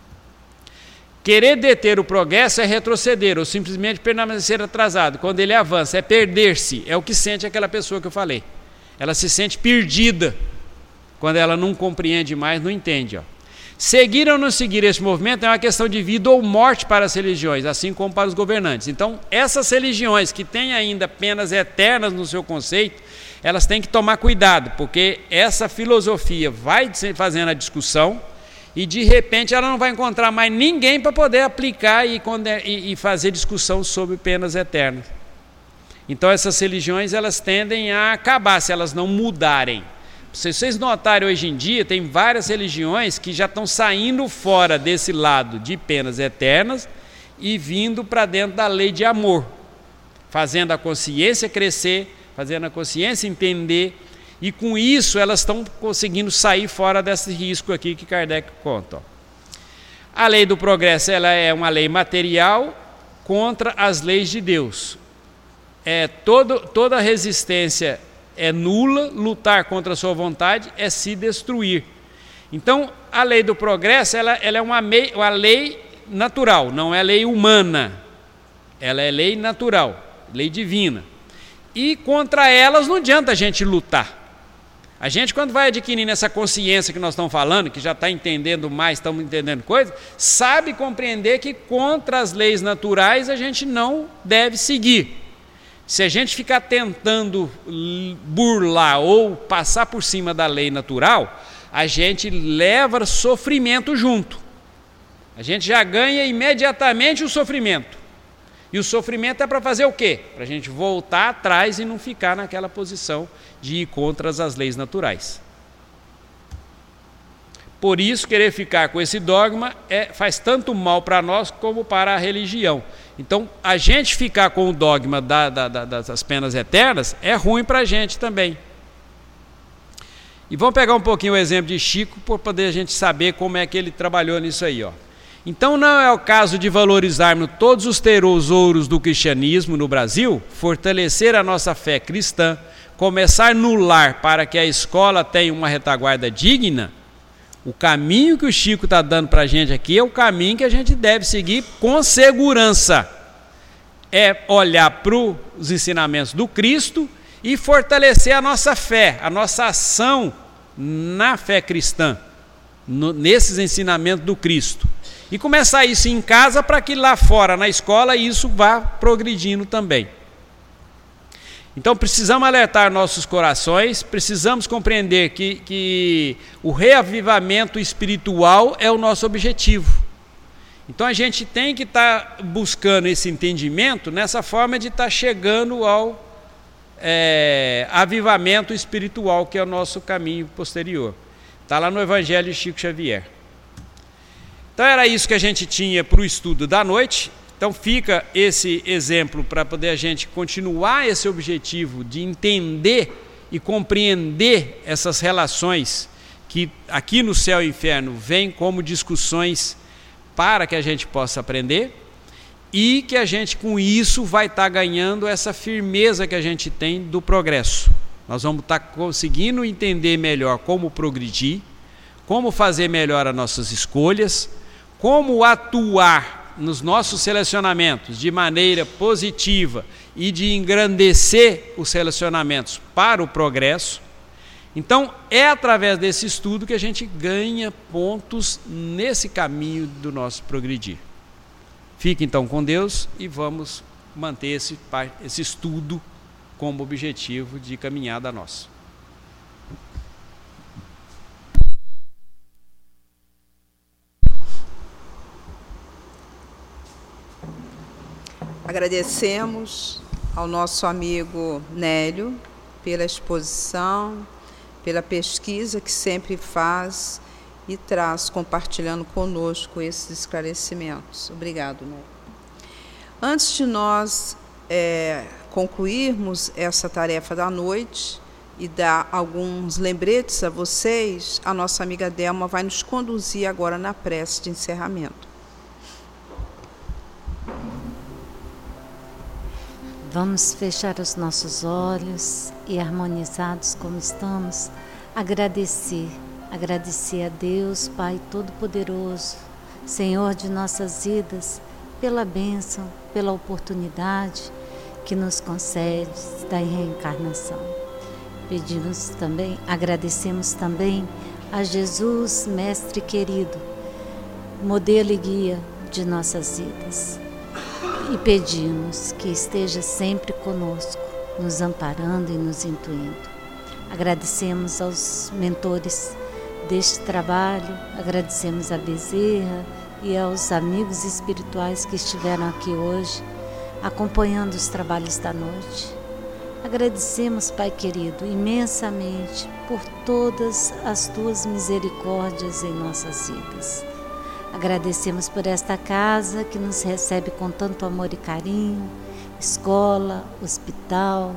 Querer deter o progresso é retroceder ou simplesmente permanecer atrasado. Quando ele avança, é perder-se, é o que sente aquela pessoa que eu falei. Ela se sente perdida quando ela não compreende mais, não entende. Ó. Seguir ou não seguir esse movimento é uma questão de vida ou morte para as religiões, assim como para os governantes. Então, essas religiões que têm ainda penas eternas no seu conceito, elas têm que tomar cuidado, porque essa filosofia vai fazendo a discussão e, de repente, ela não vai encontrar mais ninguém para poder aplicar e, e fazer discussão sobre penas eternas. Então, essas religiões, elas tendem a acabar se elas não mudarem. Se vocês notarem hoje em dia, tem várias religiões que já estão saindo fora desse lado de penas eternas e vindo para dentro da lei de amor, fazendo a consciência crescer, fazendo a consciência entender, e com isso elas estão conseguindo sair fora desse risco aqui que Kardec conta. Ó. A lei do progresso, ela é uma lei material contra as leis de Deus. É, todo, toda resistência é nula, lutar contra a sua vontade é se destruir. Então, a lei do progresso, ela, ela é uma, mei, uma lei natural, não é lei humana. Ela é lei natural, lei divina. E contra elas não adianta a gente lutar. A gente, quando vai adquirindo essa consciência que nós estamos falando, que já está entendendo mais, estamos entendendo coisas, sabe compreender que contra as leis naturais a gente não deve seguir. Se a gente ficar tentando burlar ou passar por cima da lei natural, a gente leva sofrimento junto. A gente já ganha imediatamente o sofrimento. E o sofrimento é para fazer o quê? Para a gente voltar atrás e não ficar naquela posição de ir contra as leis naturais. Por isso, querer ficar com esse dogma é, faz tanto mal para nós como para a religião. Então, a gente ficar com o dogma da, da, da, das penas eternas é ruim para a gente também. E vamos pegar um pouquinho o exemplo de Chico para poder a gente saber como é que ele trabalhou nisso aí. Ó. Então, não é o caso de valorizarmos todos os tesouros do cristianismo no Brasil, fortalecer a nossa fé cristã, começar no lar para que a escola tenha uma retaguarda digna. O caminho que o Chico está dando para a gente aqui é o caminho que a gente deve seguir com segurança. É olhar para os ensinamentos do Cristo e fortalecer a nossa fé, a nossa ação na fé cristã, no, nesses ensinamentos do Cristo. E começar isso em casa para que lá fora, na escola, isso vá progredindo também. Então precisamos alertar nossos corações, precisamos compreender que, que o reavivamento espiritual é o nosso objetivo. Então a gente tem que estar tá buscando esse entendimento nessa forma de estar tá chegando ao é, avivamento espiritual, que é o nosso caminho posterior. Está lá no Evangelho de Chico Xavier. Então era isso que a gente tinha para o estudo da noite. Então fica esse exemplo para poder a gente continuar esse objetivo de entender e compreender essas relações que aqui no Céu e Inferno vêm como discussões para que a gente possa aprender e que a gente com isso vai estar tá ganhando essa firmeza que a gente tem do progresso. Nós vamos estar tá conseguindo entender melhor como progredir, como fazer melhor as nossas escolhas, como atuar nos nossos relacionamentos de maneira positiva e de engrandecer os relacionamentos para o progresso. Então, é através desse estudo que a gente ganha pontos nesse caminho do nosso progredir. Fique então com Deus e vamos manter esse, esse estudo como objetivo de caminhada nossa. Agradecemos ao nosso amigo Nélio pela exposição, pela pesquisa que sempre faz e traz, compartilhando conosco esses esclarecimentos. Obrigado, Nélio. Antes de nós é, concluirmos essa tarefa da noite e dar alguns lembretes a vocês, a nossa amiga Delma vai nos conduzir agora na prece de encerramento. Vamos fechar os nossos olhos e, harmonizados como estamos, agradecer, agradecer a Deus, Pai Todo-Poderoso, Senhor de nossas vidas, pela bênção, pela oportunidade que nos concede da reencarnação. Pedimos também, agradecemos também a Jesus, Mestre querido, modelo e guia de nossas vidas. E pedimos que esteja sempre conosco, nos amparando e nos intuindo. Agradecemos aos mentores deste trabalho, agradecemos a Bezerra e aos amigos espirituais que estiveram aqui hoje, acompanhando os trabalhos da noite. Agradecemos, Pai querido, imensamente por todas as Tuas misericórdias em nossas vidas. Agradecemos por esta casa que nos recebe com tanto amor e carinho, escola, hospital,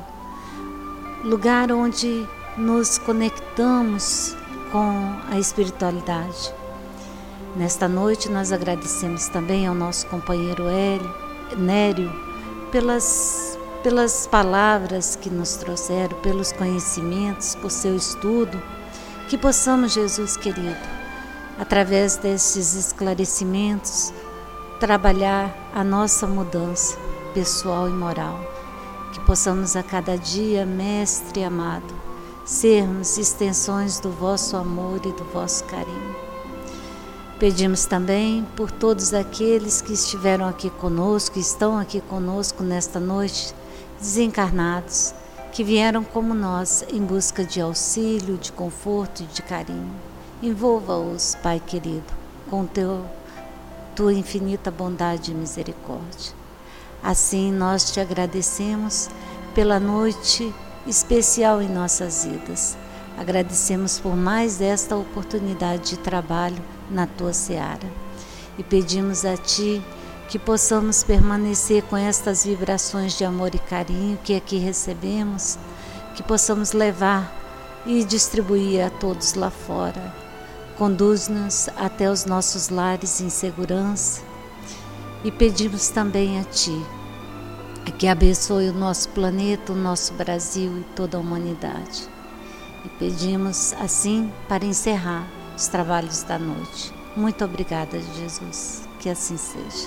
lugar onde nos conectamos com a espiritualidade. Nesta noite nós agradecemos também ao nosso companheiro Hélio, Nério pelas, pelas palavras que nos trouxeram, pelos conhecimentos, por seu estudo, que possamos, Jesus querido, através desses esclarecimentos, trabalhar a nossa mudança pessoal e moral. Que possamos a cada dia, Mestre amado, sermos extensões do vosso amor e do vosso carinho. Pedimos também por todos aqueles que estiveram aqui conosco, que estão aqui conosco nesta noite, desencarnados, que vieram como nós em busca de auxílio, de conforto e de carinho. Envolva-os, Pai querido, com teu, tua infinita bondade e misericórdia. Assim, nós te agradecemos pela noite especial em nossas vidas. Agradecemos por mais esta oportunidade de trabalho na tua seara. E pedimos a Ti que possamos permanecer com estas vibrações de amor e carinho que aqui recebemos, que possamos levar e distribuir a todos lá fora. Conduz-nos até os nossos lares em segurança e pedimos também a Ti que abençoe o nosso planeta, o nosso Brasil e toda a humanidade. E pedimos assim para encerrar os trabalhos da noite. Muito obrigada, Jesus. Que assim seja.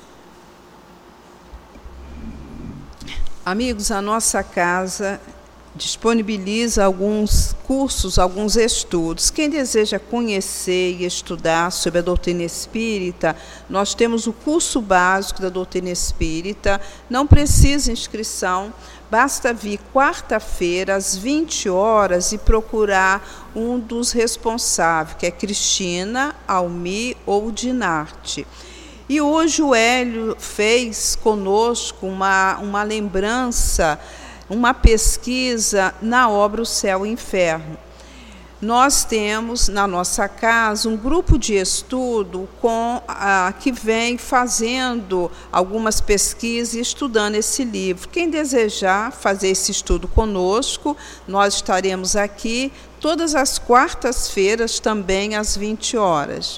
Amigos, a nossa casa disponibiliza alguns cursos, alguns estudos. Quem deseja conhecer e estudar sobre a doutrina espírita, nós temos o curso básico da doutrina espírita, não precisa inscrição, basta vir quarta-feira, às vinte horas, e procurar um dos responsáveis, que é Cristina, Almi ou Dinarte. E hoje o Hélio fez conosco uma, uma lembrança, uma pesquisa na obra O Céu e o Inferno. Nós temos na nossa casa um grupo de estudo com, ah, que vem fazendo algumas pesquisas e estudando esse livro. Quem desejar fazer esse estudo conosco, nós estaremos aqui todas as quartas-feiras, também às vinte horas.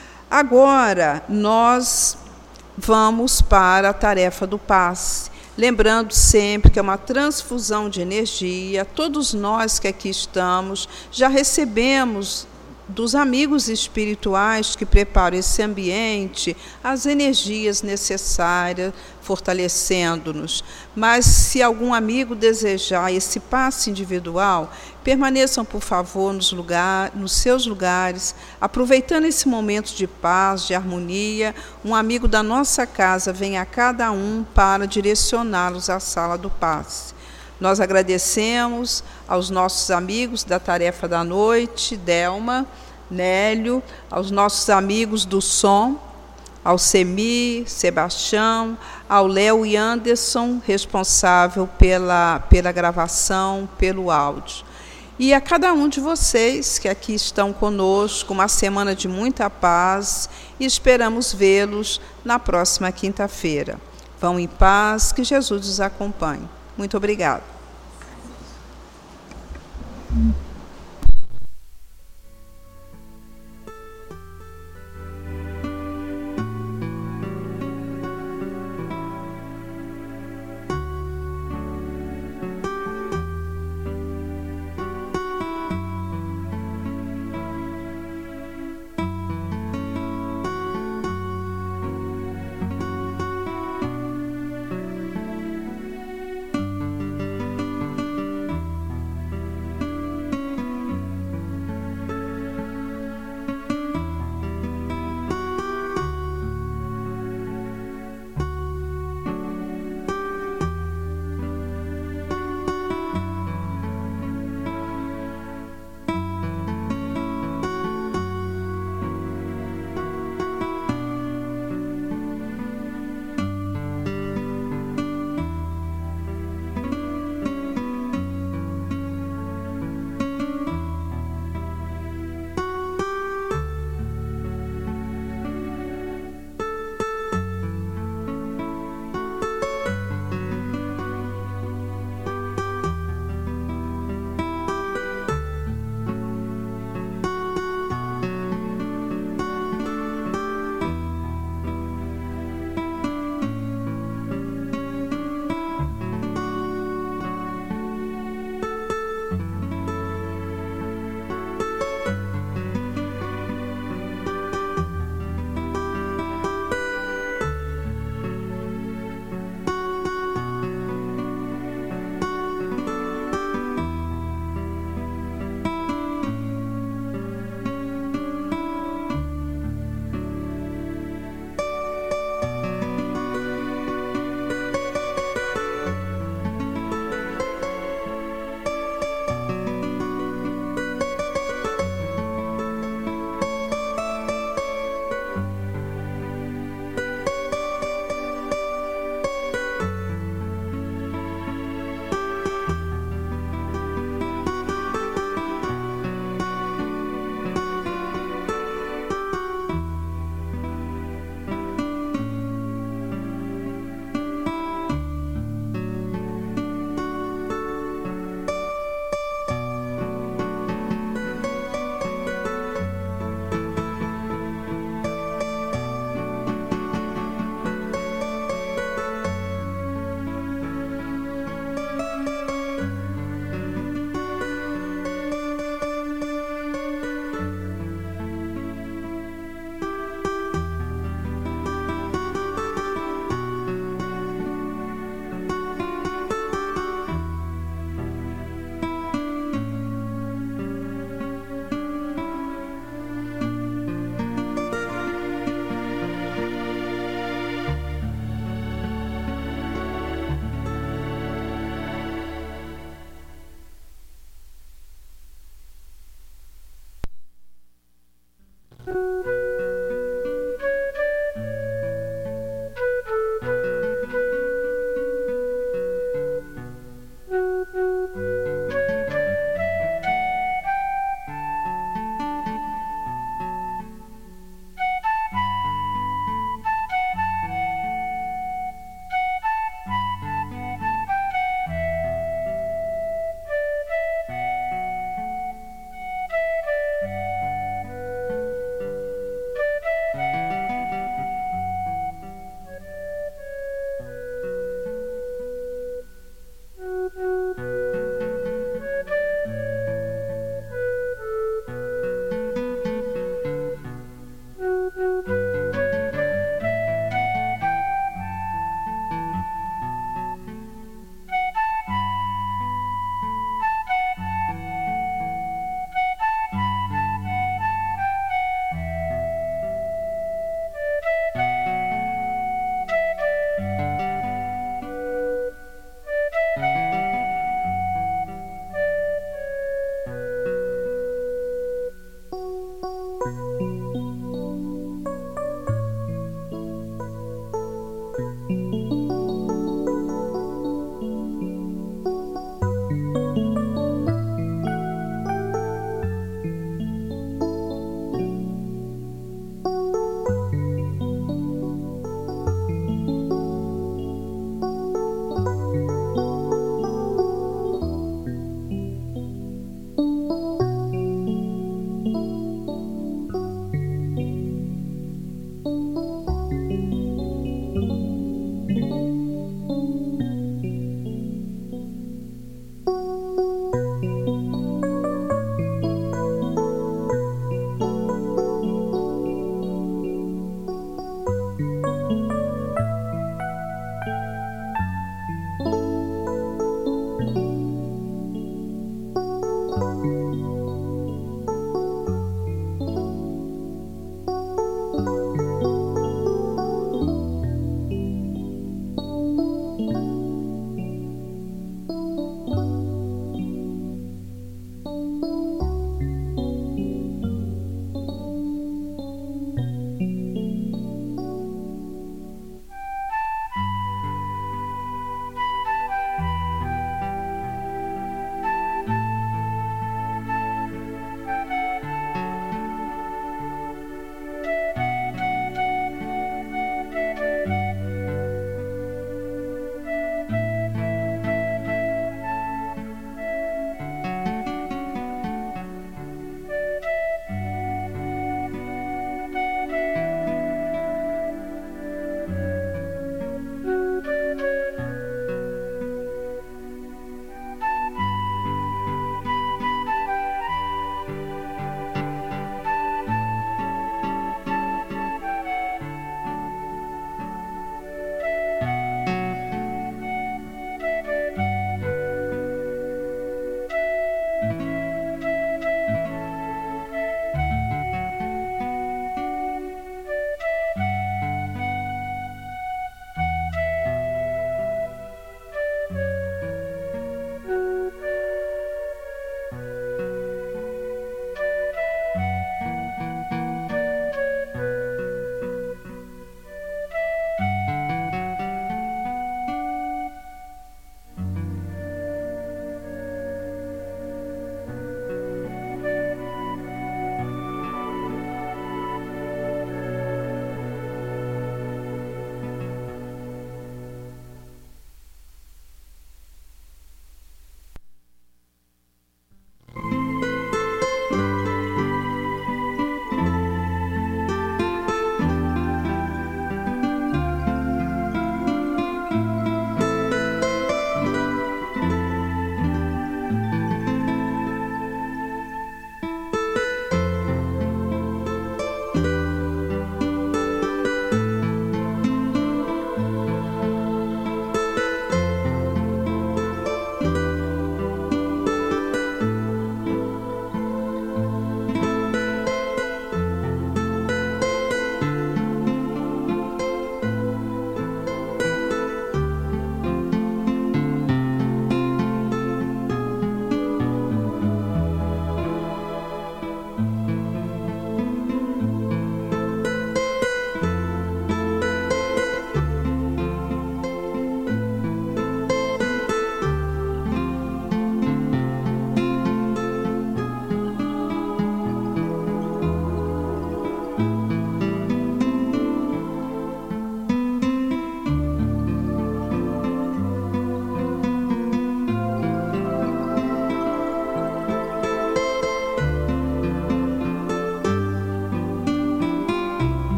Agora, nós vamos para a tarefa do passe. Lembrando sempre que é uma transfusão de energia, todos nós que aqui estamos já recebemos dos amigos espirituais que preparam esse ambiente as energias necessárias, fortalecendo-nos. Mas se algum amigo desejar esse passe individual, permaneçam, por favor, nos, lugar, nos seus lugares, aproveitando esse momento de paz, de harmonia. Um amigo da nossa casa vem a cada um para direcioná-los à sala do passe. Nós agradecemos aos nossos amigos da tarefa da noite, Delma, Nélio, aos nossos amigos do som, ao Semi, Sebastião, ao Léo e Anderson, responsável pela, pela gravação, pelo áudio. E a cada um de vocês que aqui estão conosco, uma semana de muita paz, e esperamos vê-los na próxima quinta-feira. Vão em paz, que Jesus os acompanhe. Muito obrigada.